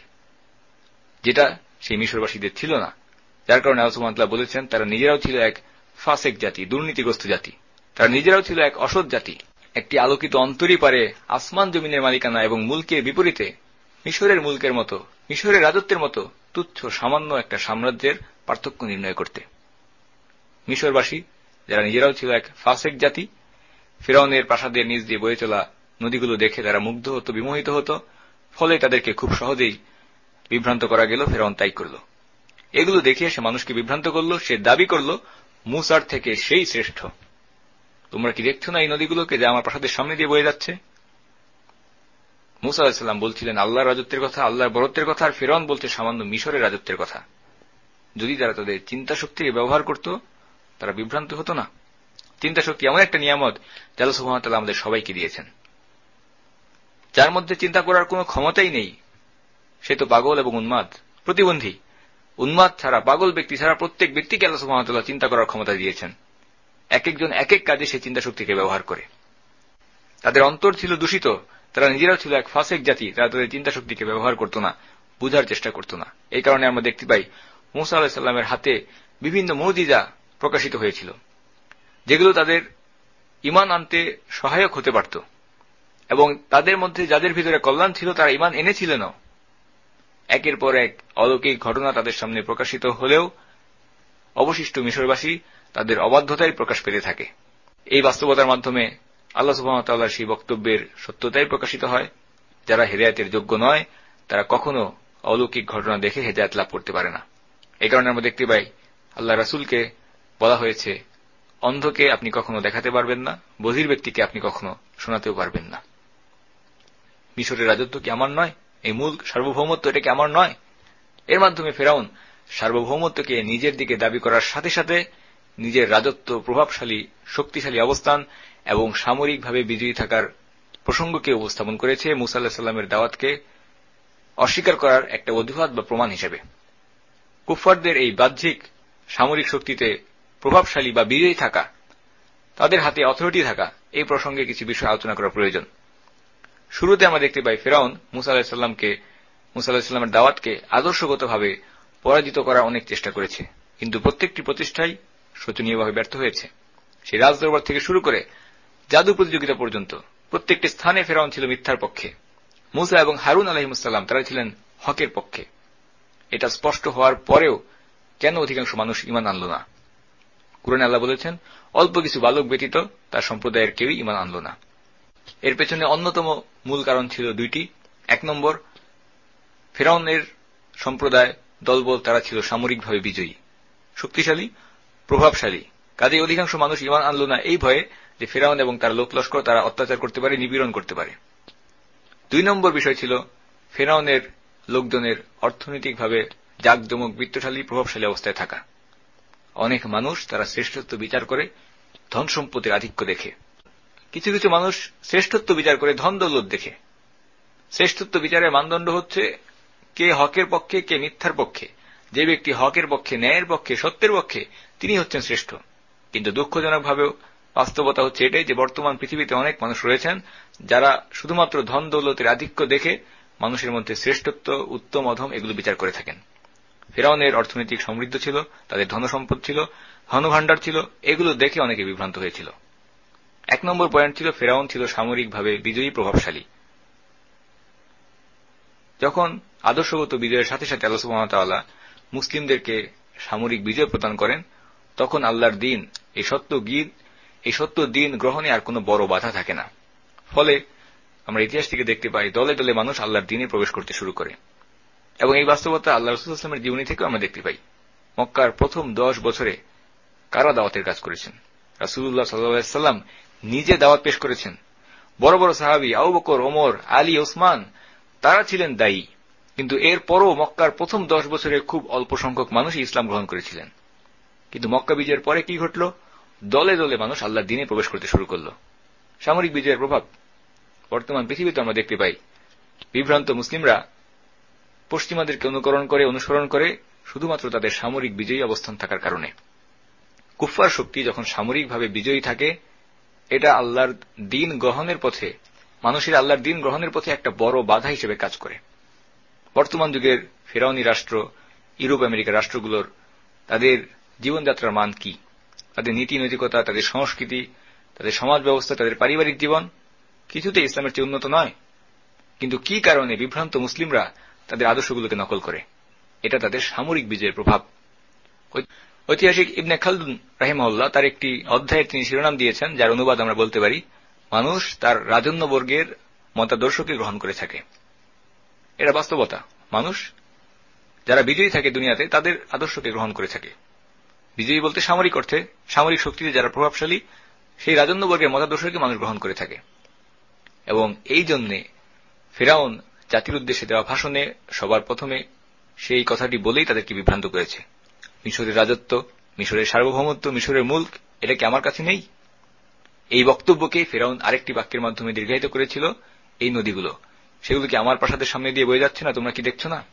যেটা সেই মিশরবাসীদের ছিল না। যার কারণে আল্লাহ সুবহানাহু ওয়া তাআলা বলেছেন, তারা নিজেরাও ছিল এক ফাসেক জাতি, দুর্নীতিগ্রস্ত জাতি। তারা নিজেরাও ছিল এক অসৎ জাতি। একটি আলোকিত অন্তরই পারে আসমান জমিনের মালিকানা এবং মুলকের বিপরীতে মিশরের মুলকের মতো, মিশরের রাজত্বের মতো তুচ্ছ সামান্য একটা সাম্রাজ্যের পার্থক্য নির্ণয় করতে। মিশরবাসী, যারা নিজেরাও ছিল এক ফাসেক জাতি, ফিরআউনের প্রাসাদের নিচ দিয়ে বয়ে চলা নদীগুলো দেখে তারা মুগ্ধ হতো, বিমোহিত হতো। ফলে তাদেরকে খুব সহজেই বিভ্রান্ত করা গেল। ফিরআউন তাই করল। এগুলো দেখে সে মানুষকে বিভ্রান্ত করল। সে দাবি করল মূসার থেকে সেই শ্রেষ্ঠ। তোমরা কি দেখছো না এই নদীগুলোকে, যা আমার প্রাসাদের সামনে দিয়ে বয়ে যাচ্ছে? মূসা আলাইহিস সালাম বলছিলেন আল্লাহর রাজত্বের কথা, আল্লাহর বরত্বের কথা, আর ফিরআউন বলছে সামান্য মিশরের রাজত্বের কথা। যদি তারা তাদের চিন্তা শক্তিকে ব্যবহার করত, তারা বিভ্রান্ত হতো না। চিন্তা শক্তি এমন একটা নিয়ামত যা আল্লাহ সুবহানাহু ওয়া তাআলা আমাদের সবাইকে দিয়েছেন। যার মধ্যে চিন্তা করার কোনো ক্ষমতাই নেই, সে তো পাগল এবং উন্মাদ, প্রতিবন্ধী। উন্মাদ ছাড়া, পাগল ব্যক্তি ছাড়া প্রত্যেক ব্যক্তিকে আল্লাহ সুবহানাহু ওয়া তাআলা চিন্তা করার ক্ষমতা দিয়েছেন। এক একজন এক এক কাজে সে চিন্তা শক্তিকে ব্যবহার করে। তাদের অন্তর ছিল দূষিত, তারা নিজেরাও ছিল এক ফাসেক জাতি। তারা তাদের চিন্তা শক্তিকে ব্যবহার করত না, বুঝার চেষ্টা করত না। এই কারণে আমরা দেখতে পাই মূসা আলাইহিস সালামের হাতে বিভিন্ন মুজিজা প্রকাশিত হয়েছিল, যেগুলো তাদের ঈমান আনতে সহায়ক হতে পারত, এবং তাদের মধ্যে যাদের ভিতরে কল্যাণ ছিল তারা ঈমান এনেছিলেন। একের পর এক অলৌকিক ঘটনা তাদের সামনে প্রকাশিত হলেও অবশিষ্ট মিশরবাসী তাদের অবাধ্যতাই প্রকাশ পেতে থাকে। এই বাস্তবতার মাধ্যমে আল্লাহ সুবহানাহু ওয়া তাআলার সেই বক্তব্যের সত্যতাই প্রকাশিত হয়। যারা হেদায়েতের যোগ্য নয়, তারা কখনো অলৌকিক ঘটনা দেখে হেদায়েত লাভ করতে পারে না। এই কারণে আমরা দেখতে পাই আল্লাহ রাসূলকে বলা হয়েছে, অন্ধকে আপনি কখনো দেখাতে পারবেন না, বধির ব্যক্তিকে আপনি কখনো শোনাতেও পারবেন না। মিশরের রাজত্ব কি আমার নয়? এই মূল সার্বভৌমত্ব এটা কি আমার নয়? এর মাধ্যমে ফেরাউন সার্বভৌমত্বকে নিজের দিকে দাবি করার সাথে সাথে নিজের রাজত্ব, প্রভাবশালী, শক্তিশালী অবস্থান এবং সামরিকভাবে বিজয়ী থাকার প্রসঙ্গকে উপস্থাপন করেছে মুসা আলাইহিস সালামের দাওয়াতকে অস্বীকার করার একটা অজুহাত বা প্রমাণ হিসেবে। কুফফারদের এই বাহ্যিক সামরিক শক্তিতে প্রভাবশালী বা বিজয়ী থাকা, তাদের হাতে অথরিটি থাকা, এই প্রসঙ্গে কিছু বিষয় আলোচনা করা প্রয়োজন। শুরুতে আমরা দেখতে পাই ফেরাউন মুসা আলাইহিস সালামের দাওয়াতকে আদর্শগতভাবে পরাজিত করার অনেক চেষ্টা করেছে, কিন্তু প্রত্যেকটি প্রচেষ্টাই শোচনীয়ভাবে ব্যর্থ হয়েছে। সেই রাজদরবার থেকে শুরু করে জাদু প্রতিযোগিতা পর্যন্ত প্রত্যেকটি স্থানে ফেরাউন ছিল মিথ্যার পক্ষে। মুসা এবং হারুন আলাইহিস সালাম তারা ছিলেন হকের পক্ষে। এটা স্পষ্ট হওয়ার পরেও কেন অধিকাংশ মানুষ ঈমান আনল না? কুরআনে আল্লাহ বলেছেন, অল্প কিছু বালক ব্যতীত তার সম্প্রদায়ের কেউই ঈমান আনল না। এর পেছনে অন্যতম মূল কারণ ছিল দুইটি। এক নম্বর, ফেরাউনের সম্প্রদায় দলবল তারা ছিল সামরিকভাবে বিজয়ী, শক্তিশালী, প্রভাবশালী। কাজেই অধিকাংশ মানুষ ঈমান আনল না এই ভয়ে যে ফেরাউন এবং তার লোকলস্কর তারা অত্যাচার করতে পারে, নিপীড়ন করতে পারে। দুই নম্বর বিষয় ছিল ফেরাউনের লোকজনের অর্থনৈতিকভাবে জাঁকজমক, বিত্তশালী, প্রভাবশালী অবস্থায় থাকা। অনেক মানুষ তারা শ্রেষ্ঠত্ব বিচার করে ধন সম্পত্তির আধিক্য দেখে। কিছু কিছু মানুষ শ্রেষ্ঠত্ব বিচার করে ধন দৌলত দেখে। শ্রেষ্ঠত্ব বিচারের মানদণ্ড হচ্ছে কে হকের পক্ষে, কে মিথ্যার পক্ষে। যে ব্যক্তি হকের পক্ষে, ন্যায়ের পক্ষে, সত্যের পক্ষে, তিনি হচ্ছেন শ্রেষ্ঠ। কিন্তু দুঃখজনকভাবেও বাস্তবতা হচ্ছে এটাই যে বর্তমান পৃথিবীতে অনেক মানুষ রয়েছেন যারা শুধুমাত্র ধন দৌলতের আধিক্য দেখে মানুষের মধ্যে শ্রেষ্ঠত্ব, উত্তম অধম এগুলো বিচার করে থাকেন। ফেরাউনের অর্থনৈতিক সমৃদ্ধ ছিল, তাদের ধনসম্পদ ছিল, ধনভাণ্ডার ছিল, এগুলো দেখে অনেকে বিভ্রান্ত হয়েছিল। এক নম্বর পয়েন্ট ছিল ফেরাউন ছিল সামরিকভাবে বিজয়ী, প্রভাবশালী। যখন আদর্শগত বিজয়ের সাথে সাথে আল্লাহ সুবহানাহু ওয়া তাআলা মুসলিমদেরকে সামরিক বিজয় প্রদান করেন, তখন আল্লাহর দ্বীন, এই সত্য দ্বীন গ্রহণে আর কোনো বড় বাধা থাকে না। ফলে আমরা ইতিহাস থেকে দেখতে পাই দলে দলে মানুষ আল্লাহর দ্বীনে প্রবেশ করতে শুরু করে। এবং এই বাস্তবতা আল্লাহ রাসূল সাল্লাল্লাহু আলাইহি ওয়াসাল্লামের জীবনী থেকেও আমরা দেখতে পাই। মক্কার প্রথম 10 বছরে কারা দাওয়াতের কাজ করেছেন? রাসূলুল্লাহ সাল্লাল্লাহু আলাইহি ওয়াসাল্লাম নিজে দাওয়াত পেশ করেছেন। বড় বড় সাহাবী আবু বকর, ওমর, আলী, ওসমান তারা ছিলেন দায়ী। কিন্তু এরপরও মক্কার প্রথম 10 বছরে খুব অল্প সংখ্যক মানুষই ইসলাম গ্রহণ করেছিলেন। কিন্তু মক্কা বিজয়ের পরে কি ঘটল? দলে দলে মানুষ আল্লাহর দ্বীনে প্রবেশ করতে শুরু করল। সামরিক বিজয়ের প্রভাব বর্তমান পৃথিবীতে আমরা দেখতে পাই। বিভ্রান্ত মুসলিমরা পশ্চিমাদেরকে অনুসরণ করে শুধুমাত্র তাদের সামরিক বিজয়ী অবস্থান থাকার কারণে। কুফফার শক্তি যখন সামরিকভাবে বিজয়ী থাকে, এটা আল্লাহর দ্বীন গ্রহণের পথে, মানুষের আল্লাহর দ্বীন গ্রহণের পথে একটা বড় বাধা হিসেবে কাজ করে। বর্তমান যুগের ফেরাউনি রাষ্ট্র, ইউরোপ আমেরিকার রাষ্ট্রগুলোর তাদের জীবনযাত্রার মান কি? তাদের নীতি নৈতিকতা, তাদের সংস্কৃতি, তাদের সমাজ ব্যবস্থা, তাদের পারিবারিক জীবন কিছুতেই ইসলামের চেয়ে উন্নত নয়। কিন্তু কি কারণে বিভ্রান্ত মুসলিমরা তাদের আদর্শগুলোকে নকল করে? এটা তাদের সামরিক বিজয়ের প্রভাব। ঐতিহাসিক ইবনে খালদুন রাহিমাহুল্লাহ তার একটি অধ্যায়ের তিনি শিরোনাম দিয়েছেন, যার অনুবাদ আমরা বলতে পারি, মানুষ তার রাজন্যবর্গের মতাদর্শকে গ্রহণ করে থাকে। এটা বাস্তবতা। মানুষ যারা বিজয়ী থাকে দুনিয়াতে তাদের আদর্শকে গ্রহণ করে থাকে। বিজয়ী বলতে সামরিক অর্থে, সামরিক শক্তিতে যারা প্রভাবশালী, সেই রাজন্যবর্গের মতাদর্শকে মানুষ গ্রহণ করে থাকে। এবং এই জন্যে ফেরাউন জাতির উদ্দেশ্যে দেওয়া ভাষণে সবার প্রথমে সেই কথাটি বলেই তাদেরকে বিভ্রান্ত করেছে। মিশরের রাজত্ব, মিশরের সার্বভৌমত্ব, মিশরের মুলক, এটা কি আমার কাছে নেই? এই বক্তব্যকে ফেরাউন আরেকটি বাক্যের মাধ্যমে দীর্ঘায়িত করেছিল, এই নদীগুলো, সেগুলো কি আমার প্রাসাদের সামনে দিয়ে বয়ে যাচ্ছে না? তোমরা কি দেখছো না?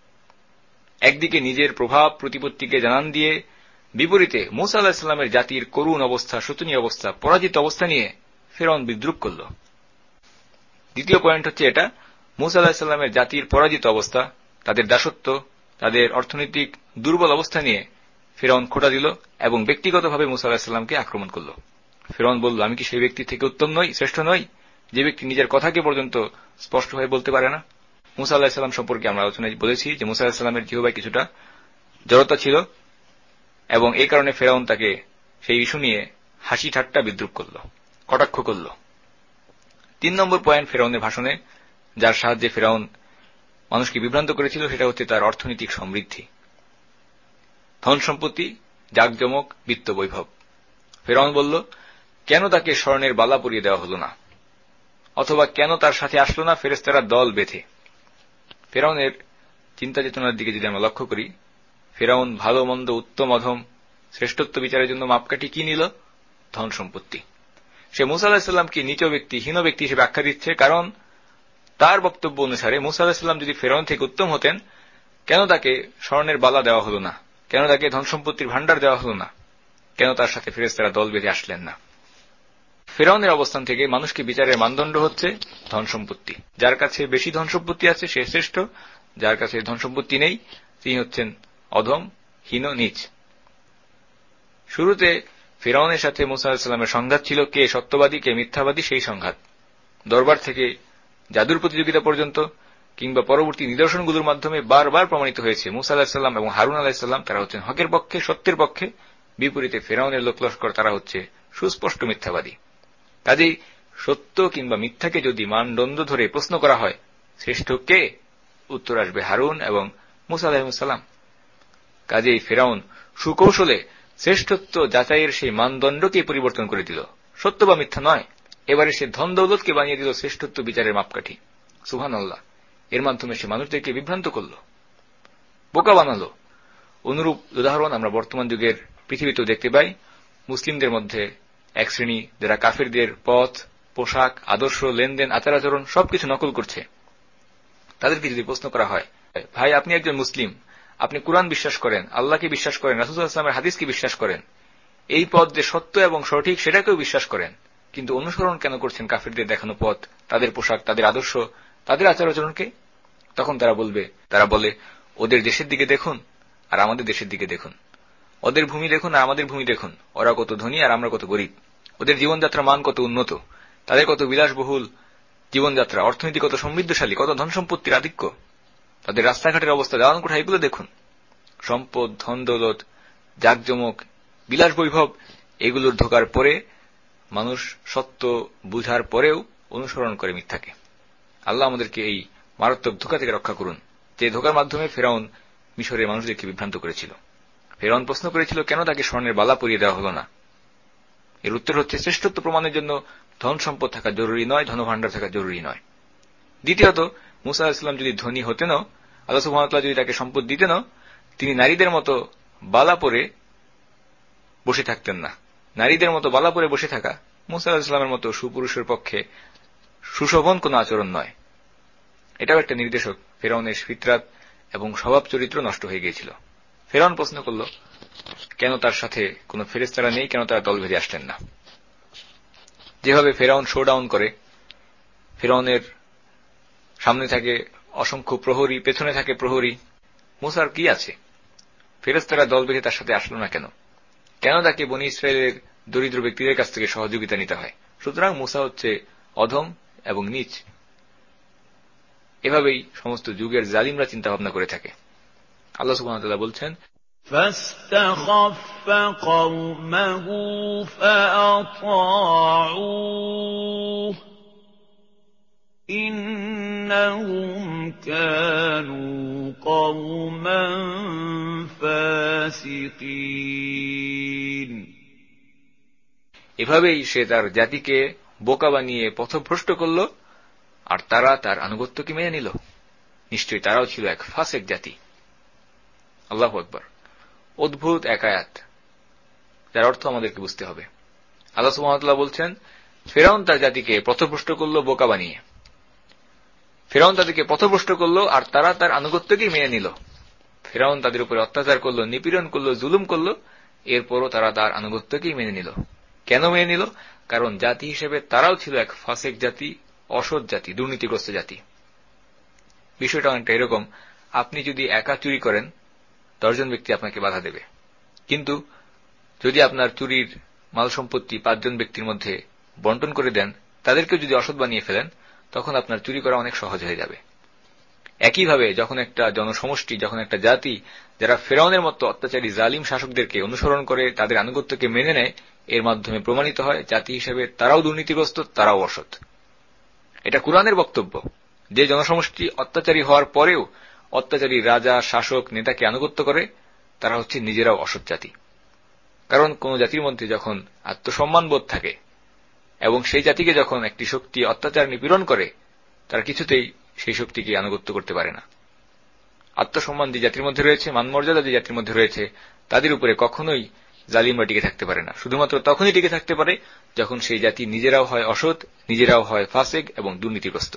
একদিকে নিজের প্রভাব প্রতিপত্তিকে জানান দিয়ে, বিপরীতে মূসা আলাইহিস সালামের জাতির করুণ অবস্থা, শোচনীয় অবস্থা, পরাজিত অবস্থা নিয়ে ফেরাউন বিদ্রূপ করল। দ্বিতীয় পয়েন্ট হচ্ছে এটা, মূসা আলাইহিস সালামের জাতির পরাজিত অবস্থা, তাদের দাসত্ব, তাদের অর্থনৈতিক দুর্বল অবস্থা নিয়ে ফেরাউন খোঁটা দিল এবং ব্যক্তিগতভাবে মূসা আলাইহিস সালামকে আক্রমণ করল। ফেরাউন বলল, আমি কি সেই ব্যক্তি থেকে উত্তম নই, শ্রেষ্ঠ নই, যে ব্যক্তি নিজের কথাকে পর্যন্ত স্পষ্টভাবে বলতে পারে না? মূসা আলাইহিস সালাম সম্পর্কে আমরা আলোচনায় বলেছি যে মূসা আলাইহিস সালামের জিহ্বায় কিছুটা জড়তা ছিল এবং এই কারণে ফেরাউন তাকে সেই ইস্যু নিয়ে হাসি ঠাট্টা, বিদ্রূপ করল, কটাক্ষ করল। 3 নম্বর পয়েন্ট ফেরাউনের ভাষণে, যার সাহায্যে ফেরাউন মানুষকে বিভ্রান্ত করেছিল, সেটা হচ্ছে তার অর্থনৈতিক সমৃদ্ধি, ধন সম্পত্তি, জাকজমক, বিত্ত বৈভব। ফেরাউন বলল, কেন তাকে স্বর্ণের বালা পরিয়ে দেওয়া হল না? অথবা কেন তার সাথে আসলো না ফেরেশতারা দল বেঁধে। ফেরাউনের চিন্তা চেতনার দিকে যদি আমরা লক্ষ্য করি, ফেরাউন ভালো মন্দ উত্তম অধম শ্রেষ্ঠত্ব বিচারের জন্য মাপকাঠি কি নিল? ধন সম্পত্তি। সে মুসা আলাইহিস সালামকে নীচ ব্যক্তি, হীন ব্যক্তি হিসেবে আখ্যা দিচ্ছে, কারণ তার বক্তব্য অনুসারে মুসা আলাইহিস সালাম যদি ফেরাউন থেকে উত্তম হতেন, কেন তাকে স্বর্ণের বালা দেওয়া হল না, কেন তাকে ধন সম্পত্তির ভান্ডার দেওয়া হল না, কেন তার সাথে ফেরেশতারা দল বেঁধে আসলেন না? ফেরাউনের অবস্থান থেকে মানুষকে বিচারের মানদণ্ড হচ্ছে ধন সম্পত্তি। যার কাছে বেশি ধন সম্পত্তি আছে সে শ্রেষ্ঠ, যার কাছে ধন সম্পত্তি নেই তিনি হচ্ছেন অধম, হীন, নীচ। শুরুতে ফেরাউনের সাথে মুসা আলাইহিস সালামের সংঘাত ছিল কে সত্যবাদী কে মিথ্যাবাদী, সেই সংঘাত। দরবার থেকে জাদুর প্রতিযোগিতা পর্যন্ত কিংবা পরবর্তী নিদর্শনগুলোর মাধ্যমে বারবার প্রমাণিত হয়েছে মুসা আলাইহিস সালাম এবং হারুন আলাইহিস সালাম তারা হচ্ছেন হকের পক্ষে, সত্যের পক্ষে। বিপরীতে ফেরাউনের লোকলস্কর তারা হচ্ছে সুস্পষ্ট মিথ্যাবাদী। কাজেই সত্য কিংবা মিথ্যাকে যদি মানদণ্ড ধরে প্রশ্ন করা হয় শ্রেষ্ঠ কে, উত্তর আসবে হারুন এবং মুসা আলাইহিস সালাম। কাজেই ফেরাউন সুকৌশলে শ্রেষ্ঠত্ব যাচাইয়ের সেই মানদণ্ডকে পরিবর্তন করে দিল, সত্য বা মিথ্যা নয়। এবারে সে ধন দৌলতকে বানিয়ে দিল শ্রেষ্ঠত্ব বিচারের মাপকাঠি। সুবহানাল্লাহ। এর মাধ্যমে সে মানুষদেরকে বিভ্রান্ত করল, বোকা বানালো। অনুরূপ উদাহরণ আমরা বর্তমান যুগের পৃথিবীতেও দেখতে পাই। মুসলিমদের মধ্যে এক শ্রেণী যারা কাফিরদের পথ, পোশাক, আদর্শ, লেনদেন, আচার আচরণ সবকিছু নকল করছে। তাদেরকে যদি প্রশ্ন করা হয়, ভাই আপনি একজন মুসলিম, আপনি কুরআন বিশ্বাস করেন, আল্লাহকে বিশ্বাস করেন, রাসূল সাল্লাল্লাহু আলাইহি ওয়াসাল্লামের হাদিসকে বিশ্বাস করেন, এই পথ যে সত্য এবং সঠিক সেটাকেও বিশ্বাস করেন, কিন্তু অনুসরণ কেন করছেন কাফিরদের দেখানো পথ, তাদের পোশাক, তাদের আদর্শ, তাদের আচার আচরণকে? তখন তারা বলে ওদের দেশের দিকে দেখুন আর আমাদের দেশের দিকে দেখুন, ওদের ভূমি দেখুন আর আমাদের ভূমি দেখুন, ওরা কত ধনী আর আমরা কত গরিব, ওদের জীবনযাত্রার মান কত উন্নত, তাদের কত বিলাসবহুল জীবনযাত্রা, অর্থনীতি কত সমৃদ্ধশালী, কত ধন সম্পত্তির আধিক্য, তাদের রাস্তাঘাটের অবস্থা, দেওয়ান কোঠা, এগুলো দেখুন। সম্পদ, ধন দৌলত, জাকজমক, বিলাস বৈভব, এগুলোর ধোকার পরে মানুষ সত্য বুঝার পরেও অনুসরণ করে মিথ্যাকে। আল্লাহ আমাদেরকে এই মারাত্মক ধোঁকা থেকে রক্ষা করুন, যে ধোঁকার মাধ্যমে ফেরাউন মিশরের মানুষদেরকে বিভ্রান্ত করেছিল। ফেরাউন প্রশ্ন করেছিল কেন তাকে স্বর্ণের বালা পরিয়ে দেওয়া হল না। এর উত্তর হচ্ছে শ্রেষ্ঠত্ব প্রমাণের জন্য ধন সম্পদ থাকা জরুরি নয়, ধনভাণ্ডার থাকা জরুরি নয়। দ্বিতীয়ত, মুসা আলাইহিস সালাম যদি ধনী হতেন, আল্লাহ সুবহানাহু ওয়া তাআলা যদি তাকে সম্পদ দিতেন, তিনি নারীদের মতো বালা পরে বসে থাকতেন না। নারীদের মতো বালা পরে বসে থাকা মুসা আলাইহিস সালামের মতো সুপুরুষের পক্ষে সুশোভন কোন আচরণ নয়। এটাও একটা নির্দেশক। ফেরাউনের ফিতরাত এবং স্বভাব চরিত্র নষ্ট হয়ে গিয়েছিল। ফেরাউন প্রশ্ন করল কেন তার সাথে কোন ফেরেশতারা নেই, কেন তারা দল বেঁধে আসলেন না। যেভাবে ফেরাউন শোডাউন করে, ফেরাউনের সামনে থাকে অসংখ্য প্রহরী, পেছনে থাকে প্রহরী, মুসার কি আছে? ফেরেশতারা দল বেঁধে তার সাথে আসলো না কেন? কেন তাকে বনী ইসরায়েলের দরিদ্র ব্যক্তিদের কাছ থেকে সহযোগিতা নিতে হয়? সুতরাং মুসা হচ্ছে অধম এবং নীচ। এভাবেই সমস্ত যুগের জালিমরা চিন্তা ভাবনা করে থাকে। আল্লাহ সুবহানাহু ওয়া তাআলা বলছেন, فاستخف قومه فأطاعوه إنهم كانوا قوما فاسقين। এভাবেই সে তার জাতিকে বোকা বানিয়ে পথভ্রষ্ট করল, আর তারা তার আনুগত্যকে মেনে নিল। নিশ্চয়ই তারাও ছিল এক ফাসেক জাতি। আল্লাহু আকবার। অদ্ভুত এক আয়াত, যার অর্থ আমাদেরকে বুঝতে হবে। আল্লাহ সুবহানাহু ওয়া তাআলা বলছেন, ফেরাউন তার জাতিকে পথভ্রষ্ট করল বোকা বানিয়ে। ফেরাউন তাদেরকে পথভ্রষ্ট করল আর তারা তার আনুগত্যকেই মেনে নিল। ফেরাউন তাদের উপরে অত্যাচার করল, নিপীড়ন করল, জুলুম করল, এরপরও তারা তার আনুগত্যকেই মেনে নিল। কেন মেনে নিল? কারণ জাতি হিসেবে তারাও ছিল এক ফাসেক জাতি, অসৎ জাতি, দুর্নীতিগ্রস্ত জাতি। বিষয়টা অনেকটা এরকম, আপনি যদি একা চুরি করেন 10 জন ব্যক্তি আপনাকে বাধা দেবে, কিন্তু যদি আপনার চুরির মাল সম্পত্তি 5 জন ব্যক্তির মধ্যে বন্টন করে দেন, তাদেরকেও যদি অসৎ বানিয়ে ফেলেন, তখন আপনার চুরি করা অনেক সহজ হয়ে যাবে। একইভাবে যখন একটা জনসমষ্টি, যখন একটা জাতি যারা ফেরাউনের মতো অত্যাচারী জালিম শাসকদেরকে অনুসরণ করে, তাদের আনুগত্যকে মেনে নেয়, এর মাধ্যমে প্রমাণিত হয় জাতি হিসেবে তারাও দুর্নীতিগ্রস্ত, তারাও অসৎ। এটা কুরআনের বক্তব্য। যে জনসমষ্টি অত্যাচারী হওয়ার পরেও অত্যাচারী রাজা, শাসক, নেতাকে আনুগত্য করে, তারা হচ্ছে নিজেরাও অসৎ জাতি। কারণ কোন জাতির মধ্যে যখন আত্মসম্মান বোধ থাকে, এবং সেই জাতিকে যখন একটি শক্তি অত্যাচার নিপীড়ন করে, তারা কিছুতেই সেই শক্তিকে আনুগত্য করতে পারে না। আত্মসম্মান যে জাতির মধ্যে রয়েছে, মানমর্যাদা যে জাতির মধ্যে রয়েছে, তাদের উপরে কখনোই জালিমরা টিকে থাকতে পারে না। শুধুমাত্র তখনই টিকে থাকতে পারে যখন সেই জাতি নিজেরাও হয় অসৎ, নিজেরাও হয় ফাসিক এবং দুর্নীতিগ্রস্ত।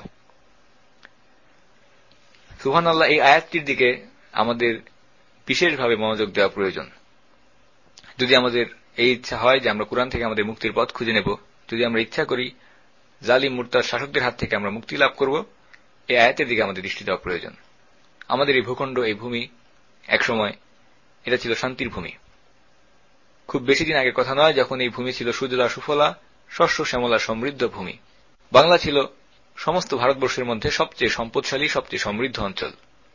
সুবহানাল্লাহ, এই আয়াতটির দিকে আমাদের বিশেষভাবে মনোযোগ দেওয়া প্রয়োজন। যদি আমাদের এই ইচ্ছা হয় যে আমরা কোরআন থেকে আমাদের মুক্তির পথ খুঁজে নেব, যদি আমরা ইচ্ছা করি জালিম মুরতাদ শাসকদের হাত থেকে আমরা মুক্তি লাভ করব, এই আয়াতের দিকে আমাদের দৃষ্টি দেওয়া প্রয়োজন। আমাদের এই ভূখণ্ড, এই ভূমি একসময় এটা ছিল শান্তির ভূমি। খুব বেশি দিন আগের কথা নয় যখন এই ভূমি ছিল সুজলা সুফলা, শস্য শ্যামলা সমৃদ্ধ ভূমি। বাংলা ছিল সমস্ত ভারতবর্ষের মধ্যে সবচেয়ে সম্পদশালী, সবচেয়ে সমৃদ্ধ অঞ্চল।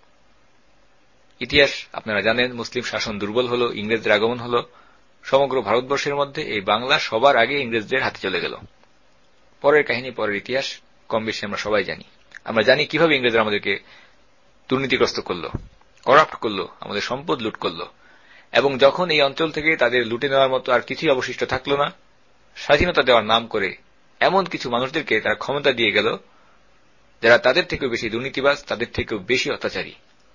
ইতিহাস আপনারা জানেন, মুসলিম শাসন দুর্বল হল, ইংরেজদের আগমন হল, সমগ্র ভারতবর্ষের মধ্যে এই বাংলা সবার আগে ইংরেজদের হাতে চলে গেল। পরের কাহিনী, পরের ইতিহাস কম বেশি আমরা সবাই জানি। আমরা জানি কিভাবে ইংরেজরা আমাদেরকে দুর্নীতিগ্রস্ত করল, করাপ্ট করল, আমাদের সম্পদ লুট করল, এবং যখন এই অঞ্চল থেকে তাদের লুটে নেওয়ার মতো আর কিছুই অবশিষ্ট থাকল না, স্বাধীনতা দেওয়ার নাম করে এমন কিছু মানুষদেরকে তারা ক্ষমতা দিয়ে গেল যারা তাদের থেকেও বেশি দুর্নীতিবাজ, তাদের থেকেও বেশি অত্যাচারী।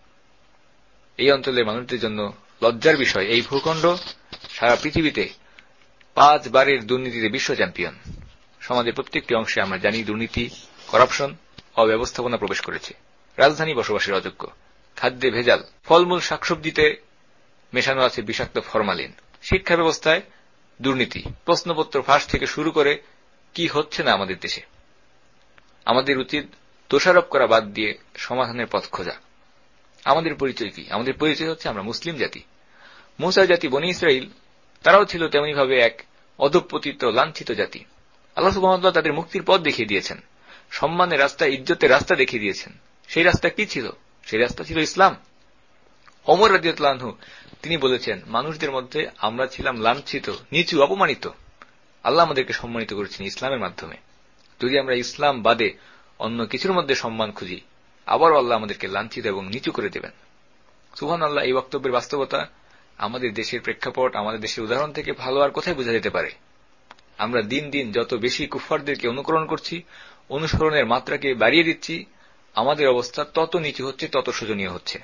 এই অঞ্চলের মানুষদের জন্য লজ্জার বিষয়, এই ভূখণ্ড সারা পৃথিবীতে 5 বারের দুর্নীতিতে বিশ্ব চ্যাম্পিয়ন। সমাজের প্রত্যেকটি অংশে আমরা জানি দুর্নীতি, করাপশন, অব্যবস্থাপনা প্রবেশ করেছে। রাজধানী বসবাসের অযোগ্য, খাদ্যে ভেজাল, ফলমূল শাকসবজিতে মেশানো আছে বিষাক্ত ফরমালিন, শিক্ষা ব্যবস্থায় দুর্নীতি, প্রশ্নপত্র ফাঁস থেকে শুরু করে কি হচ্ছে না আমাদের দেশে। আমাদের উচিত দোষারোপ করা বাদ দিয়ে সমাধানের পথ খোঁজা। আমাদের পরিচয় কি? আমাদের পরিচয় হচ্ছে আমরা মুসলিম জাতি। মুসার জাতি বনী ইসরাইল, তারাও ছিল তেমনিভাবে এক অধঃপতিত লাঞ্ছিত জাতি। আল্লাহ সুবহানাহু ওয়া তাআলা তাদের মুক্তির পথ দেখিয়ে দিয়েছেন, সম্মানের রাস্তা, ইজ্জতের রাস্তা দেখিয়ে দিয়েছেন। সেই রাস্তা কি ছিল? সেই রাস্তা ছিল ইসলাম। ওমর রাদিয়াল্লাহু আনহু তিনি বলেছেন, মানুষদের মধ্যে আমরা ছিলাম লাঞ্ছিত, নিচু, অপমানিত। আল্লাহ আমাদেরকে সম্মানিত করেছেন ইসলামের মাধ্যমে। যদি আমরা ইসলাম বাদে অন্য কিছুর মধ্যে সম্মান খুঁজি, আবারও আল্লাহ আমাদেরকে লাঞ্ছিত এবং নিচু করে দেবেন। সুবহানাল্লাহ, এই বক্তব্যের বাস্তবতা আমাদের দেশের প্রেক্ষাপট, আমাদের দেশের উদাহরণ থেকে ভালো আর কোথায় বোঝা যেতে পারে। আমরা দিন দিন যত বেশি কুফফারদেরকে অনুকরণ করছি, অনুসরণের মাত্রাকে বাড়িয়ে দিচ্ছি, আমাদের অবস্থা তত নিচু হচ্ছে, তত শোচনীয় হচ্ছে।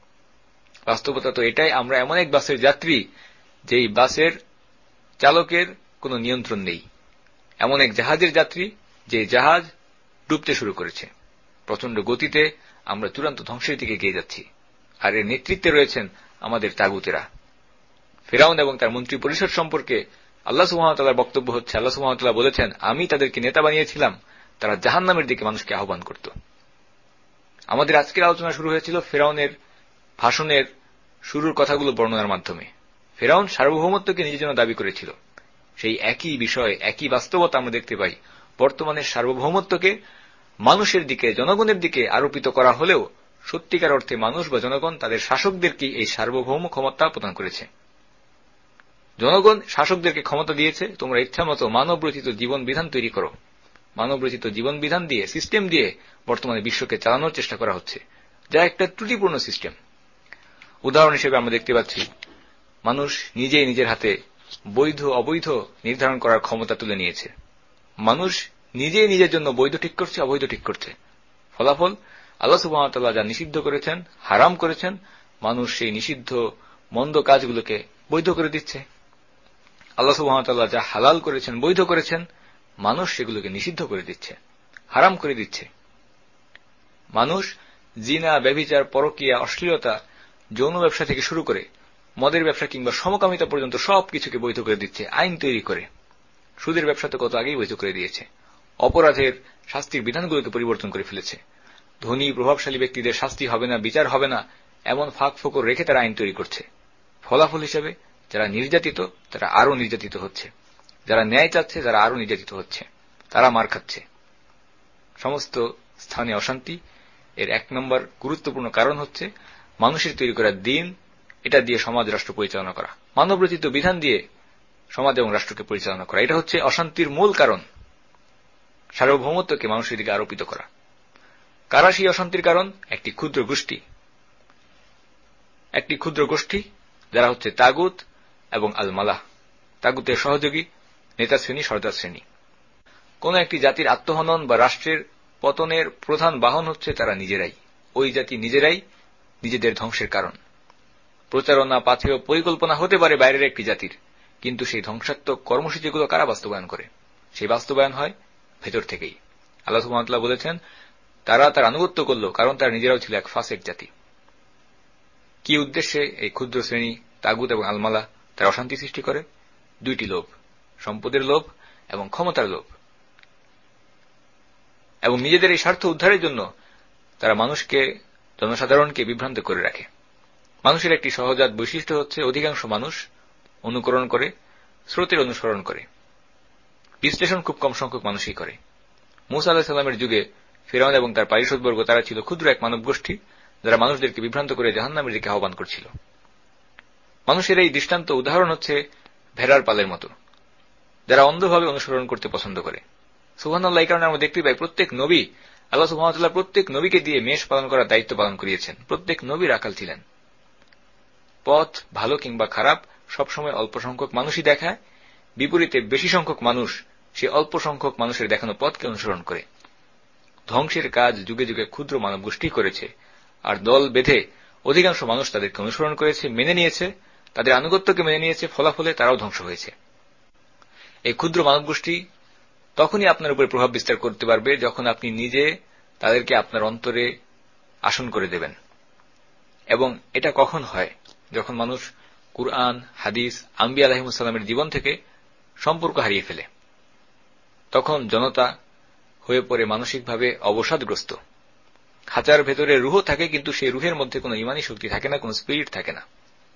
বাস্তবতা তো এটাই, আমরা এমন এক বাসের যাত্রী যেই বাসের চালকের কোনো নিয়ন্ত্রণ নেই, এমন এক জাহাজের যাত্রী যে জাহাজ ডুবতে শুরু করেছে। প্রচন্ড গতিতে আমরা চূড়ান্ত ধ্বংসের দিকে এগিয়ে যাচ্ছি। আর এর নেতৃত্বে রয়েছেন আমাদের তাগুতেরা। ফিরআউন এবং তার মন্ত্রী পরিষদ সম্পর্কে আল্লাহ সুবহানাহু ওয়া তাআলার বক্তব্য হচ্ছে, আল্লাহ সুবহানাহু ওয়া তাআলা বলেছেন, আমি তাদেরকে নেতা বানিয়েছিলাম, তারা জাহান্নামের দিকে মানুষকে আহ্বান করত। আমাদের আজকের আলোচনা শুরু হয়েছিল ফিরআউনের ভাষণের শুরুর কথাগুলো বর্ণনার মাধ্যমে। ফিরআউন সার্বভৌমত্বকে নিজের জন্য দাবি করেছিল। সেই একই বিষয়, একই বাস্তবতা আমরা দেখতে পাই। বর্তমানে সার্বভৌমত্বকে মানুষের দিকে, জনগণের দিকে আরোপিত করা হলেও সত্যিকার অর্থে মানুষ বা জনগণ তাদের শাসকদেরকে এই সার্বভৌম ক্ষমতা প্রদান করেছে। জনগণ শাসকদেরকে ক্ষমতা দিয়েছে, তোমরা ইচ্ছামতো মানব রচিত জীবন বিধান তৈরি করো। মানব রচিত জীবন বিধান দিয়ে, সিস্টেম দিয়ে বর্তমানে বিশ্বকে চালানোর চেষ্টা করা হচ্ছে, যা একটা ত্রুটিপূর্ণ সিস্টেম। উদাহরণ হিসেবে আমরা দেখতে পাচ্ছি, মানুষ নিজেই নিজের হাতে বৈধ অবৈধ নির্ধারণ করার ক্ষমতা তুলে নিয়েছে। মানুষ নিজেই নিজের জন্য বৈধ ঠিক করছে, অবৈধ ঠিক করছে। ফলাফল, আল্লাহ সুবহানাহু ওয়া তাআলা যা নিষিদ্ধ করেছেন, হারাম করেছেন, মানুষ সেই নিষিদ্ধ মন্দ কাজগুলোকে বৈধ করে দিচ্ছে। আল্লাহ সুবহানাহু ওয়া তাআলা যা হালাল করেছেন, বৈধ করেছেন, মানুষ সেগুলোকে নিষিদ্ধ করে দিচ্ছে, হারাম করে দিচ্ছে। মানুষ জিনা, ব্যভিচার, পরকীয়া, অশ্লীলতা, যৌন ব্যবসা থেকে শুরু করে মদের ব্যবসা কিংবা সমকামিতা পর্যন্ত সবকিছুকে বৈধ করে দিচ্ছে আইন তৈরি করে। সুদের ব্যবসা তো কত আগেই বৈধ করে দিয়েছে। অপরাধের শাস্তির বিধানগুলোকে পরিবর্তন করে ফেলেছে। ধনী প্রভাবশালী ব্যক্তিদের শাস্তি হবে না, বিচার হবে না, এমন ফাঁক ফোকর রেখে তারা আইন তৈরি করছে। ফলাফল হিসেবে যারা নির্যাতিত তারা আরো নির্যাতিত হচ্ছে, যারা ন্যায় চাচ্ছে তারা আরো নির্যাতিত হচ্ছে, তারা মার খাচ্ছে। সমস্ত স্থানে অশান্তি এর 1 নম্বর গুরুত্বপূর্ণ কারণ হচ্ছে মানুষের তৈরি করা দিন, এটা দিয়ে সমাজ রাষ্ট্র পরিচালনা করা, মানবরচিত বিধান দিয়ে সমাজ এবং রাষ্ট্রকে পরিচালনা করা। এটা হচ্ছে অশান্তির মূল কারণ, সার্বভৌমত্বকে মানুষের দিকে আরোপিত করা। কারা সেই অশান্তির কারণ? একটি ক্ষুদ্র গোষ্ঠী যারা হচ্ছে তাগুত এবং আল মালাহ, তাগুতের সহযোগী, নেতা শ্রেণী, সর্দার শ্রেণী। কোন একটি জাতির আত্মহনন বা রাষ্ট্রের পতনের প্রধান বাহন হচ্ছে তারা নিজেরাই। ওই জাতি নিজেরাই নিজেদের ধ্বংসের কারণ। প্রচারণা, পাথেয়, পরিকল্পনা হতে পারে বাইরের একটি জাতির, কিন্তু সেই ধ্বংসাত্মক কর্মসূচিগুলো কারা বাস্তবায়ন করে? সেই বাস্তবায়ন হয় ভেতর থেকেই। আল্লাহ সুবহানাহু ওয়া তাআলা বলেছেন, তারা তার আনুগত্য করল কারণ তারা নিজেরাও ছিল এক ফাসেক জাতি। কি উদ্দেশ্যে এই ক্ষুদ্র শ্রেণী তাগুত এবং আলমালা তারা অশান্তি সৃষ্টি করে? দুইটি লোভ, সম্পদের লোভ এবং ক্ষমতার লোভ। এবং নিজেদের এই স্বার্থ উদ্ধারের জন্য তারা মানুষকে, জনসাধারণকে বিভ্রান্ত করে রাখে। মানুষের একটি সহজাত বৈশিষ্ট্য হচ্ছে অধিকাংশ মানুষ অনুকরণ করে, স্রোতের অনুসরণ করে। বিশ্লেষণ খুব কম সংখ্যক মানুষই করে। মূসা আলাইহিস সালামের যুগে ফিরআউন এবং তার পারিষদবর্গ তারা ছিল ক্ষুদ্র এক মানব গোষ্ঠী, যারা মানুষদেরকে বিভ্রান্ত করে জাহান্নামের দিকে আহ্বান করছিল। মানুষের এই দৃষ্টান্ত উদাহরণ হচ্ছে ভেড়ার পালের মতো, যারা অন্ধভাবে অনুসরণ করতে পছন্দ করে। সুবহানাল্লাহ, এই কারণে আমরা দেখতে পাই প্রত্যেক নবী, আল্লাহ সুবহানাহু ওয়া তাআলা প্রত্যেক নবীকে দিয়ে মেষ পালন করার দায়িত্ব পালন করিয়েছেন। প্রত্যেক নবী রাখাল ছিলেন। পথ ভালো কিংবা খারাপ সবসময় অল্প সংখ্যক মানুষই দেখায়, বিপরীতে বেশি সংখ্যক মানুষ সে অল্প সংখ্যক মানুষের দেখানো পথকে অনুসরণ করে। ধ্বংসের কাজ যুগে যুগে ক্ষুদ্র মানব গোষ্ঠী করেছে, আর দল বেঁধে অধিকাংশ মানুষ তাদেরকে অনুসরণ করেছে, মেনে নিয়েছে, তাদের আনুগত্যকে মেনে নিয়েছে, ফলাফলে তারাও ধ্বংস হয়েছে। এই ক্ষুদ্র মানব গোষ্ঠী তখনই আপনার উপরে প্রভাব বিস্তার করতে পারবে যখন আপনি নিজে তাদেরকে আপনার অন্তরে আসন করে দেবেন। এবং এটা কখন হয়? যখন মানুষ কুরআন, হাদিস, আম্বিয়া আলাইহিমুস সালামের জীবন থেকে সম্পর্ক হারিয়ে ফেলে। তখন জনতা হয়ে পড়ে মানসিকভাবে অবসাদগ্রস্ত। খাঁচার ভেতরে রুহ থাকে, কিন্তু সেই রুহের মধ্যে কোনো ইমানি শক্তি থাকে না, কোনো স্পিরিট থাকে না।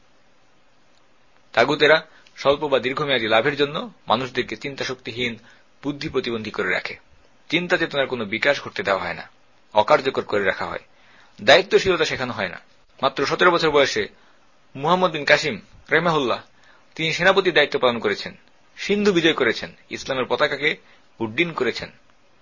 তাগুতেরা স্বল্প বা দীর্ঘমেয়াদী লাভের জন্য মানুষদেরকে চিন্তাশক্তিহীন, বুদ্ধি প্রতিবন্ধী করে রাখে। চিন্তা চেতনার কোনো বিকাশ ঘটতে দেওয়া হয় না, অকার্যকর করে রাখা হয়, দায়িত্বশীলতা শেখানো হয় না। মাত্র 17 বছর বয়সে মুহাম্মদ বিন কাসিম রাহিমাহুল্লাহ তিনি সেনাপতির দায়িত্ব পালন করেছেন, সিন্ধু বিজয় করেছেন, ইসলামের পতাকাকে উড্ডীন করেছেন।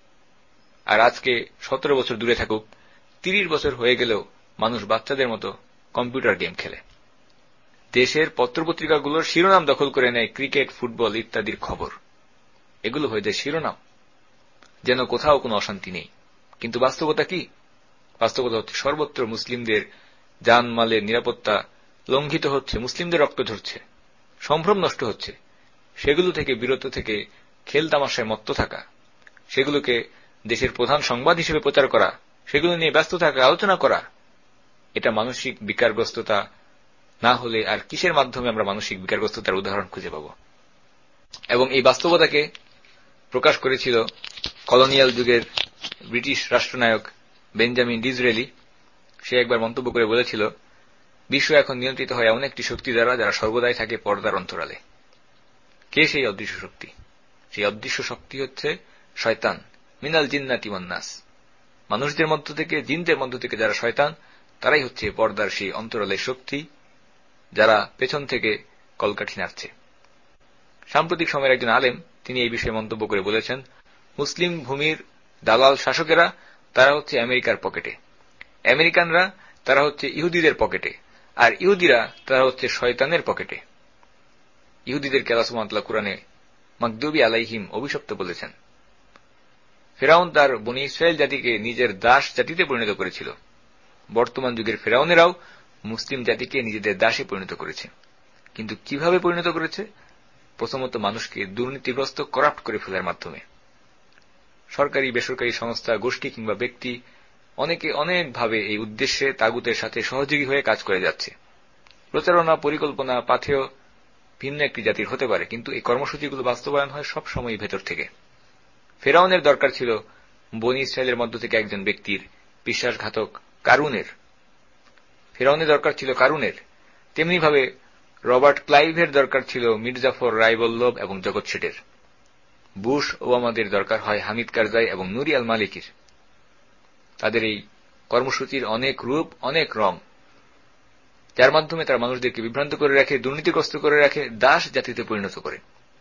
আর আজকে 17 বছর দূরে থাকুক, 30 বছর হয়ে গেলেও মানুষ বাচ্চাদের মতো কম্পিউটার গেম খেলে। দেশের পত্রপত্রিকাগুলোর শিরোনাম দখল করে নেয় ক্রিকেট, ফুটবল ইত্যাদির খবর। এগুলো হয়ে যায় শিরোনাম, যেন কোথাও কোনো অশান্তি নেই। কিন্তু বাস্তবতা কি? বাস্তবতা হচ্ছে সর্বত্র মুসলিমদের জানমালের নিরাপত্তা লঙ্ঘিত হচ্ছে, মুসলিমদের রক্ত ঝরছে, সম্ভ্রম নষ্ট হচ্ছে। সেগুলো থেকে বিরত থেকে খেলতামাশায় মত্ত থাকা, সেগুলোকে দেশের প্রধান সংবাদ হিসেবে প্রচার করা, সেগুলো নিয়ে ব্যস্ত থাকা, আলোচনা করা, এটা মানসিক বিকারগ্রস্ততা না হলে আর কিসের মাধ্যমে আমরা মানসিক বিকারগ্রস্ততার উদাহরণ খুঁজে পাব? এবং এই বাস্তবতাকে প্রকাশ করেছিল কলোনিয়াল যুগের ব্রিটিশ রাষ্ট্রনায়ক বেঞ্জামিন ডিজরেলি। সে একবার মন্তব্য করে বলেছিল, বিশ্ব এখন নিয়ন্ত্রিত হয় এমন একটি শক্তি দ্বারা যারা সর্বদাই থাকে পর্দার অন্তরালে। কে সেই অদৃশ্য শক্তি? সেই অদৃশ্য শক্তি হচ্ছে শয়তান, মিনাল জিন্নাতি ওয়ান নাস। মানুষদের মধ্য থেকে, জিনদের মধ্য থেকে যারা শয়তান, তারাই হচ্ছে পর্দার সেই অন্তরালের শক্তি, যারা পেছন থেকে কলকাঠি নাড়ছে। সাম্প্রতিক সময়ের একজন আলেম তিনি এই বিষয়ে মন্তব্য করে বলেছেন, মুসলিম ভূমির দালাল শাসকেরা তারা হচ্ছে আমেরিকার পকেটে, আমেরিকানরা তারা হচ্ছে ইহুদিদের পকেটে, আর ইহুদিরা তারা হচ্ছে শয়তানের পকেটে। ইহুদিদেরকে আল্লাহ সুবহানাহু ওয়া তাআলা কুরআনে মাগদুবি আলাইহিম অভিশপ্ত বলেছেন। ফিরআউন তার বনী ইসরাইল জাতিকে নিজের দাস জাতিতে পরিণত করেছিল। বর্তমান যুগের ফিরআউনেরাও মুসলিম জাতিকে নিজেদের দাসে পরিণত করেছে। কিন্তু কিভাবে পরিণত করেছে? প্রথমত মানুষকে দুর্নীতিগ্রস্ত, করাপ্ট করে ফেলার মাধ্যমে। সরকারি, বেসরকারি সংস্থা, গোষ্ঠী কিংবা ব্যক্তি অনেকে অনেকভাবে এই উদ্দেশ্যে তাগুতের সাথে সহযোগী হয়ে কাজ করে যাচ্ছে। প্রচারণা, পরিকল্পনা, পাথেয় ভিন্ন একটি জাতির হতে পারে, কিন্তু এই কর্মসূচিগুলো বাস্তবায়ন হয় সবসময় ভেতর থেকে। ফিরআউনের দরকার ছিল বনী ইসরায়েলের মধ্য থেকে একজন ব্যক্তির, বিশ্বাসঘাতক কারুনের। ফিরআউনের দরকার ছিল কারুনের। তেমনিভাবে রবার্ট ক্লাইভের দরকার ছিল মির্জাফর, রায়বল্লভ এবং জগৎ শেঠের। বুশ ওবামাদের দরকার হয় হামিদ কারজাই এবং নুরি আল মালিকির। তাদের এই কর্মসূচির অনেক রূপ, অনেক রং, যার মাধ্যমে তারা মানুষদেরকে বিভ্রান্ত করে রাখে, দুর্নীতিগ্রস্ত করে রাখে, দাস জাতিতে পরিণত করে।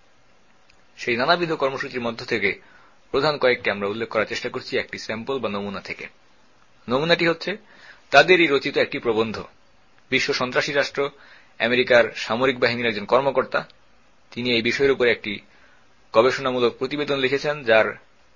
সেই নানাবিধ কর্মসূচির মধ্য থেকে প্রধান কয়েকটি আমরা উল্লেখ করার চেষ্টা করছি একটি স্যাম্পল বা নমুনা থেকে। নমুনাটি হচ্ছে তাদেরই রচিত একটি প্রবন্ধ। বিশ্ব সন্ত্রাসী রাষ্ট্র আমেরিকার সামরিক বাহিনীর একজন কর্মকর্তা তিনি এই বিষয়ের উপর একটি গবেষণামূলক প্রতিবেদন লিখেছেন, যার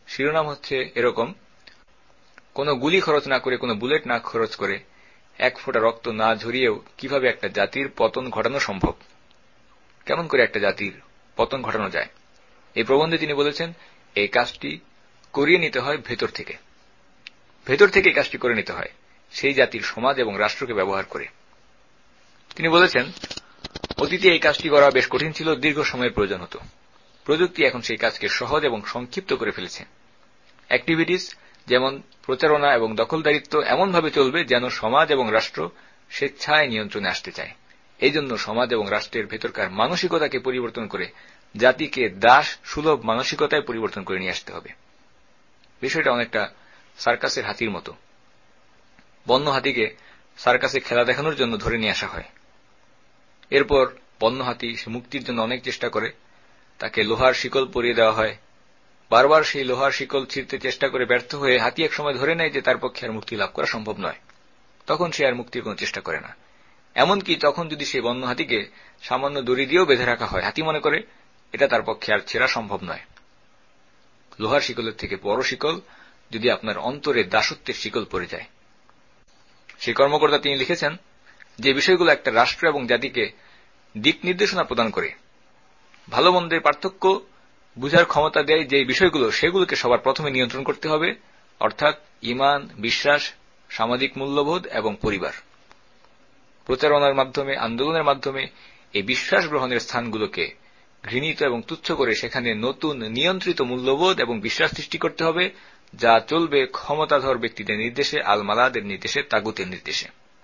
শিরোনাম হচ্ছে এরকম: কোনো গুলি খরচ না করে, কোনো বুলেট না খরচ করে, এক ফোঁটা রক্ত না ঝরিয়েও কিভাবে একটা জাতির পতন ঘটানো সম্ভব, কেমন করে একটা জাতির পতন ঘটানো যায়। এই প্রবন্ধে তিনি বলেছেন এই কাজটি করিয়ে নিতে হয় ভেতর থেকে। ভেতর থেকে এই কাজটি করে নিতে হয় সেই জাতির সমাজ এবং রাষ্ট্রকে ব্যবহার করে। তিনি বলেছেন অতীতে এই কাজটি করা বেশ কঠিন ছিল, দীর্ঘ সময়ের প্রয়োজন হতো। প্রযুক্তি এখন সেই কাজকে সহজ এবং সংক্ষিপ্ত করে ফেলেছে। অ্যাক্টিভিটিস যেমন প্রচারণা এবং দখলদারিত্ব এমনভাবে চলবে যেন সমাজ এবং রাষ্ট্র স্বেচ্ছায় নিয়ন্ত্রণে আসতে চায়। এই জন্য সমাজ এবং রাষ্ট্রের ভেতরকার মানসিকতাকে পরিবর্তন করে জাতিকে দাস সুলভ মানসিকতায় পরিবর্তন করে নিয়ে আসতে হবে। বিষয়টা অনেকটা সার্কাসের হাতির মতো। বন্য হাতিকে সার্কাসে খেলা দেখানোর জন্য ধরে নিয়ে আসা হয়। এরপর বন্য হাতি সে মুক্তির জন্য অনেক চেষ্টা করে, তাকে লোহার শিকল পরিয়ে দেওয়া হয়। বারবার সেই লোহার শিকল ছিঁড়তে চেষ্টা করে ব্যর্থ হয়ে হাতি এক সময় ধরে নেয় যে তার পক্ষে আর মুক্তি লাভ করা সম্ভব নয়। তখন সে আর মুক্তির কোন চেষ্টা করে না। এমনকি তখন যদি সেই বন্য হাতিকে সামান্য দড়ি দিয়েও বেঁধে রাখা হয়, হাতি মনে করে এটা তার পক্ষে আর ছেড়া সম্ভব নয়। লোহার শিকলের থেকে বড় শিকল যদি আপনার অন্তরে দাসত্বের শিকল পড়ে যায়। সেই কর্মকর্তা তিনি লিখেছেন যে বিষয়গুলো একটা রাষ্ট্র এবং জাতিকে দিক নির্দেশনা প্রদান করে, ভালো মন্দের পার্থক্য বুঝার ক্ষমতা দেয় যে বিষয়গুলো, সেগুলোকে সবার প্রথমে নিয়ন্ত্রণ করতে হবে, অর্থাৎ ঈমান, বিশ্বাস, সামাজিক মূল্যবোধ এবং পরিবার। প্রচারণার মাধ্যমে, আন্দোলনের মাধ্যমে এই বিশ্বাস গ্রহণের স্থানগুলোকে ঘৃণিত এবং তুচ্ছ করে সেখানে নতুন নিয়ন্ত্রিত মূল্যবোধ এবং বিশ্বাস সৃষ্টি করতে হবে, যা চলবে ক্ষমতাধর ব্যক্তিদের নির্দেশে, আল মালাদের নির্দেশে, তাগুতের নির্দেশে।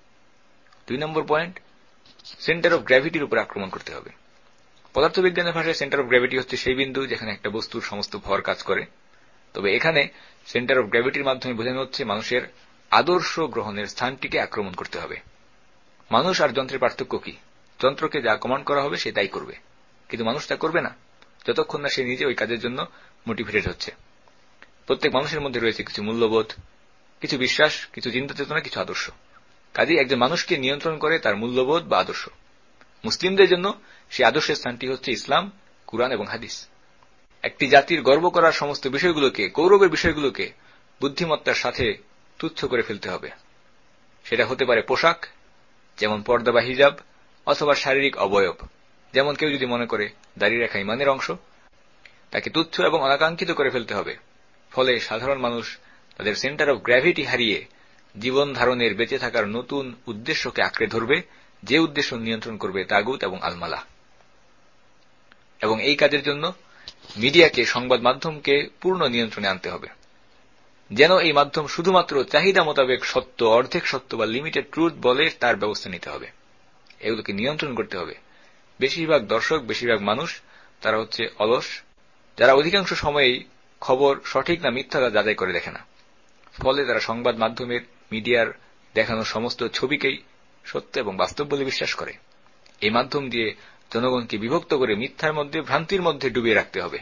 2 নম্বর পয়েন্ট, সেন্টার অফ গ্র্যাভিটির উপর আক্রমণ করতে হবে। পদার্থবিজ্ঞানের ভাষায় সেন্টার অফ গ্র্যাভিটি হচ্ছে সেই বিন্দু যেখানে একটা বস্তুর সমস্ত ভর কাজ করে। তবে এখানে সেন্টার অফ গ্র্যাভিটির মাধ্যমে বোঝানো হচ্ছে মানুষের আদর্শ গ্রহণের স্থানটিকে আক্রমণ করতে হবে। মানুষ আর যন্ত্রের পার্থক্য কি? যন্ত্রকে যা কমান্ড করা হবে সে তাই করবে, কিন্তু মানুষ তা করবে না যতক্ষণ না সে নিজে ওই কাজের জন্য মোটিভেটেড হচ্ছে। প্রত্যেক মানুষের মধ্যে রয়েছে কিছু মূল্যবোধ, কিছু বিশ্বাস, কিছু চিন্তা চেতনা, কিছু আদর্শ। কাজেই একজন মানুষকে নিয়ন্ত্রণ করে তার মূল্যবোধ বা আদর্শ। মুসলিমদের জন্য সেই আদর্শের স্থানটি হচ্ছে ইসলাম, কুরআন এবং হাদিস। একটি জাতির গর্ব করার সমস্ত বিষয়গুলোকে, গৌরবের বিষয়গুলোকে বুদ্ধিমত্তার সাথে তুচ্ছ করে ফেলতে হবে। সেটা হতে পারে পোশাক, যেমন পর্দা বা হিজাব, অথবা শারীরিক অবয়ব, যেমন কেউ যদি মনে করে দাড়ি রাখা ঈমানের অংশ, তাকে তুচ্ছ এবং অনাকাঙ্ক্ষিত করে ফেলতে হবে। ফলে সাধারণ মানুষ তাদের সেন্টার অফ গ্র্যাভিটি হারিয়ে জীবন ধারণের, বেঁচে থাকার নতুন উদ্দেশ্যকে আঁকড়ে ধরবে, যে উদ্দেশ্য নিয়ন্ত্রণ করবে তাগুত এবং আলমালা। এবং এই কাজের জন্য মিডিয়াকে, সংবাদ মাধ্যমকে পূর্ণ নিয়ন্ত্রণে আনতে হবে, যেন এই মাধ্যম শুধুমাত্র চাহিদা মোতাবেক সত্য, অর্ধেক সত্য বা লিমিটেড ট্রুথ বলে তার ব্যবস্থা নিতে হবে। এগুলোকে নিয়ন্ত্রণ করতে হবে। বেশিরভাগ দর্শক, বেশিরভাগ মানুষ তারা হচ্ছে অলস, যারা অধিকাংশ সময়েই খবর সঠিক না মিথ্যা তা যাচাই করে দেখে না। ফলে তারা সংবাদ মাধ্যমের, মিডিয়ার দেখানো সমস্ত ছবিকেই সত্য এবং বাস্তব বলে বিশ্বাস করে। এই মাধ্যম দিয়ে জনগণকে বিভক্ত করে মিথ্যার মধ্যে, ভ্রান্তির মধ্যে ডুবিয়ে রাখতে হবে।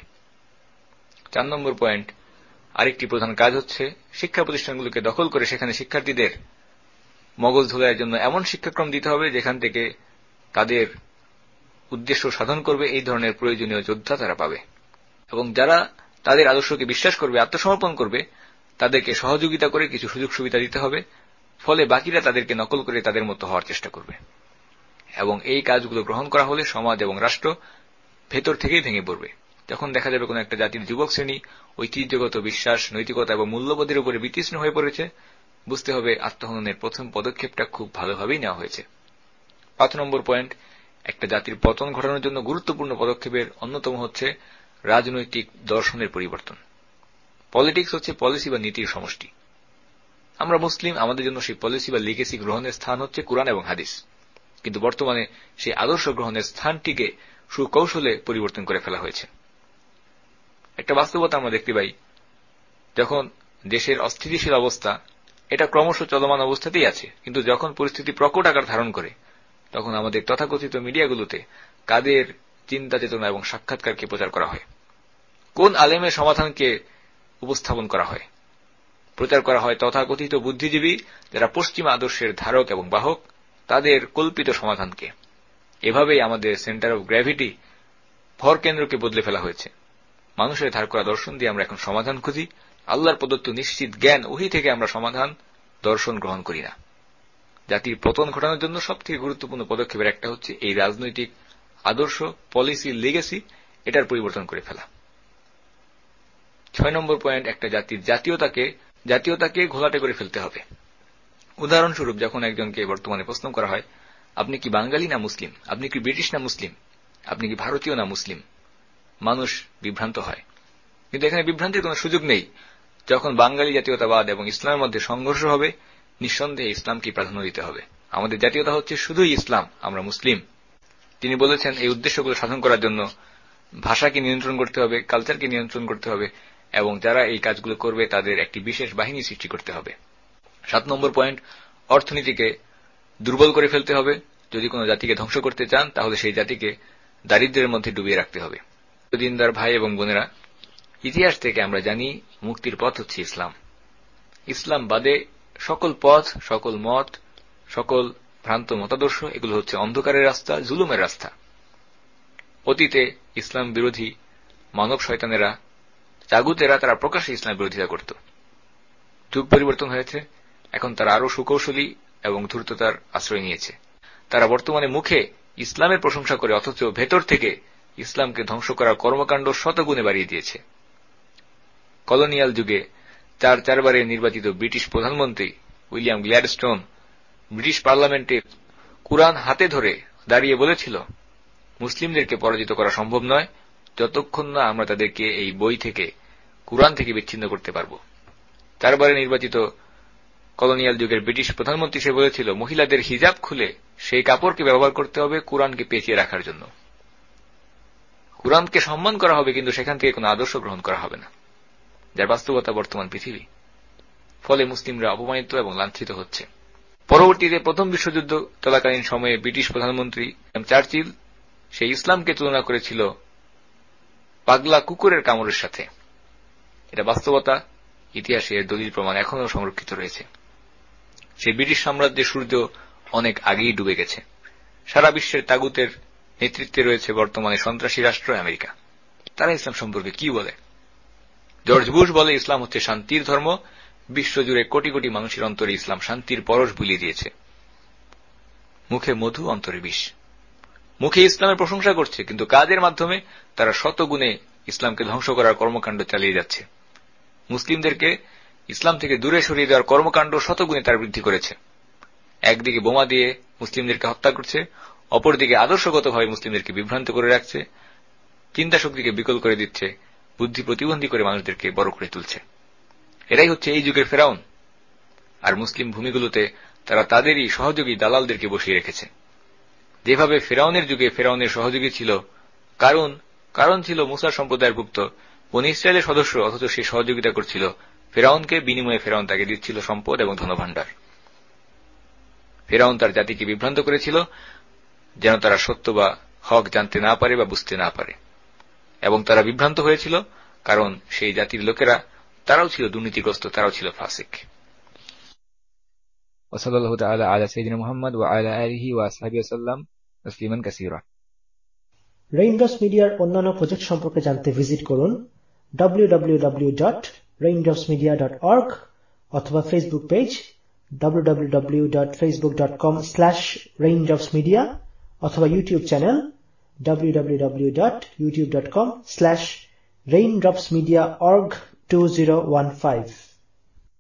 4 নম্বর পয়েন্ট, আরেকটি প্রধান কাজ হচ্ছে শিক্ষা প্রতিষ্ঠানগুলোকে দখল করে সেখানে শিক্ষার্থীদের মগজ ধোলাইয়ের জন্য এমন শিক্ষাক্রম দিতে হবে যেখান থেকে তাদের উদ্দেশ্য সাধন করবে এই ধরনের প্রয়োজনীয় যোদ্ধা তারা পাবে। এবং যারা তাদের আদর্শকে বিশ্বাস করবে, আত্মসমর্পণ করবে, তাদেরকে সহযোগিতা করে কিছু সুযোগ সুবিধা দিতে হবে। ফলে বাকিরা তাদেরকে নকল করে তাদের মতো হওয়ার চেষ্টা করবে। এবং এই কাজগুলো গ্রহণ করা হলে সমাজ এবং রাষ্ট্র ভেতর থেকেই ভেঙে পড়বে। যখন দেখা যাবে কোন একটা জাতির যুবক শ্রেণী ঐতিহ্যগত বিশ্বাস, নৈতিকতা এবং মূল্যবোধের উপরে বিতৃষ্ণ হয়ে পড়েছে, বুঝতে হবে আত্মহননের প্রথম পদক্ষেপটা খুব ভালোভাবেই নেওয়া হয়েছে। 5 নম্বর পয়েন্ট, একটা জাতির পতন ঘটানোর জন্য গুরুত্বপূর্ণ পদক্ষেপের অন্যতম হচ্ছে রাজনৈতিক দর্শনের পরিবর্তন। পলিটিক্স হচ্ছে পলিসি বা নীতির সমষ্টি। আমরা মুসলিম, আমাদের জন্য সেই পলিসি বা লিগেসি গ্রহণের স্থান হচ্ছে কুরআন এবং হাদিস। কিন্তু বর্তমানে সেই আদর্শ গ্রহণের স্থানটিকে সুকৌশলে পরিবর্তন করে ফেলা হয়েছে। একটা বাস্তবতা আমরা দেখতে পাই, যখন দেশের অস্থিতিশীল অবস্থা, এটা ক্রমশ চলমান অবস্থাতেই আছে, কিন্তু যখন পরিস্থিতি প্রকট আকার ধারণ করে, তখন আমাদের তথাকথিত মিডিয়াগুলোতে কাদের চিন্তা চেতনা এবং সাক্ষাৎকারকে প্রচার করা হয়, কোন আলেমের সমাধানকে উপস্থাপন করা হয়। প্রচার করা হয় তথাকথিত বুদ্ধিজীবী, যারা পশ্চিমা আদর্শের ধারক এবং বাহক, তাদের কল্পিত সমাধানকে। এভাবেই আমাদের সেন্টার অফ গ্র্যাভিটি, ভর কেন্দ্রকে বদলে ফেলা হয়েছে। মানুষের ধার করা দর্শন দিয়ে আমরা এখন সমাধান খুঁজি। আল্লাহর প্রদত্ত নিশ্চিত জ্ঞান ওহী থেকে আমরা সমাধান দর্শন গ্রহণ করি না। জাতির পতন ঘটানোর জন্য সবথেকে গুরুত্বপূর্ণ পদক্ষেপের একটা হচ্ছে এই রাজনৈতিক আদর্শ, পলিসি, লিগেসি এটার পরিবর্তন করে ফেলা। 6 নম্বর পয়েন্ট, একটা জাতির জাতীয়তাকে ঘোলাটে করে ফেলতে হবে। উদাহরণস্বরূপ, যখন একজনকে বর্তমানে প্রশ্ন করা হয়, আপনি কি বাঙালি না মুসলিম, আপনি কি ব্রিটিশ না মুসলিম, আপনি কি ভারতীয় না মুসলিম, মানুষ বিভ্রান্ত হয়। কিন্তু এখানে বিভ্রান্তির কোন সুযোগ নেই। যখন বাঙালি জাতীয়তাবাদ এবং ইসলামের মধ্যে সংঘর্ষ হবে, নিঃসন্দেহে ইসলামকে প্রাধান্য দিতে হবে। আমাদের জাতীয়তা হচ্ছে শুধুই ইসলাম, আমরা মুসলিম। তিনি বলেছেন এই উদ্দেশ্যগুলো সাধন করার জন্য ভাষাকে নিয়ন্ত্রণ করতে হবে, কালচারকে নিয়ন্ত্রণ করতে হবে, এবং যারা এই কাজগুলো করবে তাদের একটি বিশেষ বাহিনী সৃষ্টি করতে হবে। 7 নম্বর পয়েন্ট, অর্থনীতিকে দুর্বল করে ফেলতে হবে। যদি কোনো জাতিকে ধ্বংস করতে চান তাহলে সেই জাতিকে দারিদ্র্যের মধ্যে ডুবিয়ে রাখতে হবে। দিনদার ভাই এবং বোনেরা, ইতিহাস থেকে আমরা জানি মুক্তির পথ হচ্ছে ইসলাম। ইসলাম বাদে সকল পথ, সকল মত, সকল ভ্রান্ত মতাদর্শ এগুলো হচ্ছে অন্ধকারের রাস্তা, জুলুমের রাস্তা। অতীতে ইসলাম বিরোধী মানব শয়তানেরা, তাগুতেরা, তারা প্রকাশ্যে ইসলাম বিরোধিতা করত। যুগ পরিবর্তন হয়েছে, এখন তারা আরো সুকৌশলী এবং ধূর্ততার আশ্রয় নিয়েছে। তারা বর্তমানে মুখে ইসলামের প্রশংসা করে অথচ ভেতর থেকে ইসলামকে ধ্বংস করার কর্মকাণ্ড শতগুণে বাড়িয়ে দিয়েছে। কলোনিয়াল যুগে 4 নির্বাচিত ব্রিটিশ প্রধানমন্ত্রী উইলিয়াম গ্ল্যাডস্টোন ব্রিটিশ পার্লামেন্টে কুরআন হাতে ধরে দাঁড়িয়ে বলেছিল, মুসলিমদেরকে পরাজিত করা সম্ভব নয় যতক্ষণ না আমরা তাদেরকে এই বই থেকে, কুরআন থেকে বিচ্ছিন্ন করতে পারব। 4 নির্বাচিত কলোনিয়াল যুগের ব্রিটিশ প্রধানমন্ত্রী সে বলেছিল, মহিলাদের হিজাব খুলে সেই কাপড়কে ব্যবহার করতে হবে কুরআনকে পেঁচিয়ে রাখার জন্য। কুরআনকে সম্মান করা হবে, কিন্তু সেখান থেকে কোনো আদর্শ গ্রহণ করা হবে না, যার বাস্তবতা বর্তমান পৃথিবী। ফলে মুসলিমরা অপমানিত এবং লাঞ্ছিত হচ্ছে। পরবর্তীতে প্রথম বিশ্বযুদ্ধ চলাকালীন সময়ে ব্রিটিশ প্রধানমন্ত্রী চার্চিল সেই ইসলামকে তুলনা করেছিল পাগলা কুকুরের কামড়ের সাথে। এটা বাস্তবতা, ইতিহাসের দলিল প্রমাণ এখনও সংরক্ষিত রয়েছে। সেই ব্রিটিশ সাম্রাজ্যের সূর্য অনেক আগেই ডুবে গেছে। সারা বিশ্বের তাগুতের নেতৃত্বে রয়েছে বর্তমানে সন্ত্রাসী রাষ্ট্র আমেরিকা। তারা ইসলাম সম্পর্কে কি বলে? জর্জ বুশ বলে ইসলাম হচ্ছে শান্তির ধর্ম। বিশ্বজুড়ে কোটি কোটি মানুষের অন্তরে ইসলাম শান্তির পরশ বুলিয়ে দিয়েছে। মুখে মধু, অন্তরে বিষ। মুখে ইসলামের প্রশংসা করছে, কিন্তু কাজের মাধ্যমে তারা শতগুণে ইসলামকে ধ্বংস করার কর্মকাণ্ড চালিয়ে যাচ্ছে। মুসলিমদেরকে ইসলাম থেকে দূরে সরিয়ে দেওয়ার কর্মকাণ্ড শতগুণে তার বৃদ্ধি করেছে। একদিকে বোমা দিয়ে মুসলিমদেরকে হত্যা করছে, অপরদিকে আদর্শগতভাবে মুসলিমদেরকে বিভ্রান্ত করে রাখছে, চিন্তা শক্তিকে বিকল করে দিচ্ছে, বুদ্ধি প্রতিবন্ধী করে মানুষদেরকে বড় করে তুলছে। এরাই হচ্ছে এই যুগের ফেরাউন। আর মুসলিম ভূমিগুলোতে তারা তাদেরই সহযোগী দালালদেরকে বসিয়ে রেখেছে। যেভাবে ফেরাউনের যুগে ফেরাউনের সহযোগী ছিল কারণ ছিল মুসার সম্প্রদায়ের গুপ্ত বনী ইসরায়েলের সদস্য, অথচ সে সহযোগিতা করছিল ফেরাউনকে, বিনিময়ে ফেরাউন তাকে দিচ্ছিল সম্পদ এবং ধনভাণ্ডার। ফেরাউন তার জাতিকে বিভ্রান্ত করেছিল যেন তারা সত্য বা হক জানতে না পারে বা বুঝতে না পারে, এবং তারা বিভ্রান্ত হয়েছিল কারণ সেই জাতির লোকেরা তারাও ছিল দুর্নীতিগ্রস্ত, তারাও ছিল ফাসিক। ওয়াসাল্লাল্লাহু তাআলা আলা সাইয়্যিদিনা মুহাম্মদ ওয়া আলা আলিহি ওয়া আসহাবিহি ওয়াসাল্লাম তাসলিমান কাসীরা। রেইনড্রপস মিডিয়ার অন্যান্য প্রজেক্ট সম্পর্কে জানতে ভিজিট করুন www.raindropsmedia.org অথবা ফেসবুক পেজ www.facebook.com/raindropsmedia অথবা ইউটিউব চ্যানেল www.youtube.com/raindropsmediaorg2015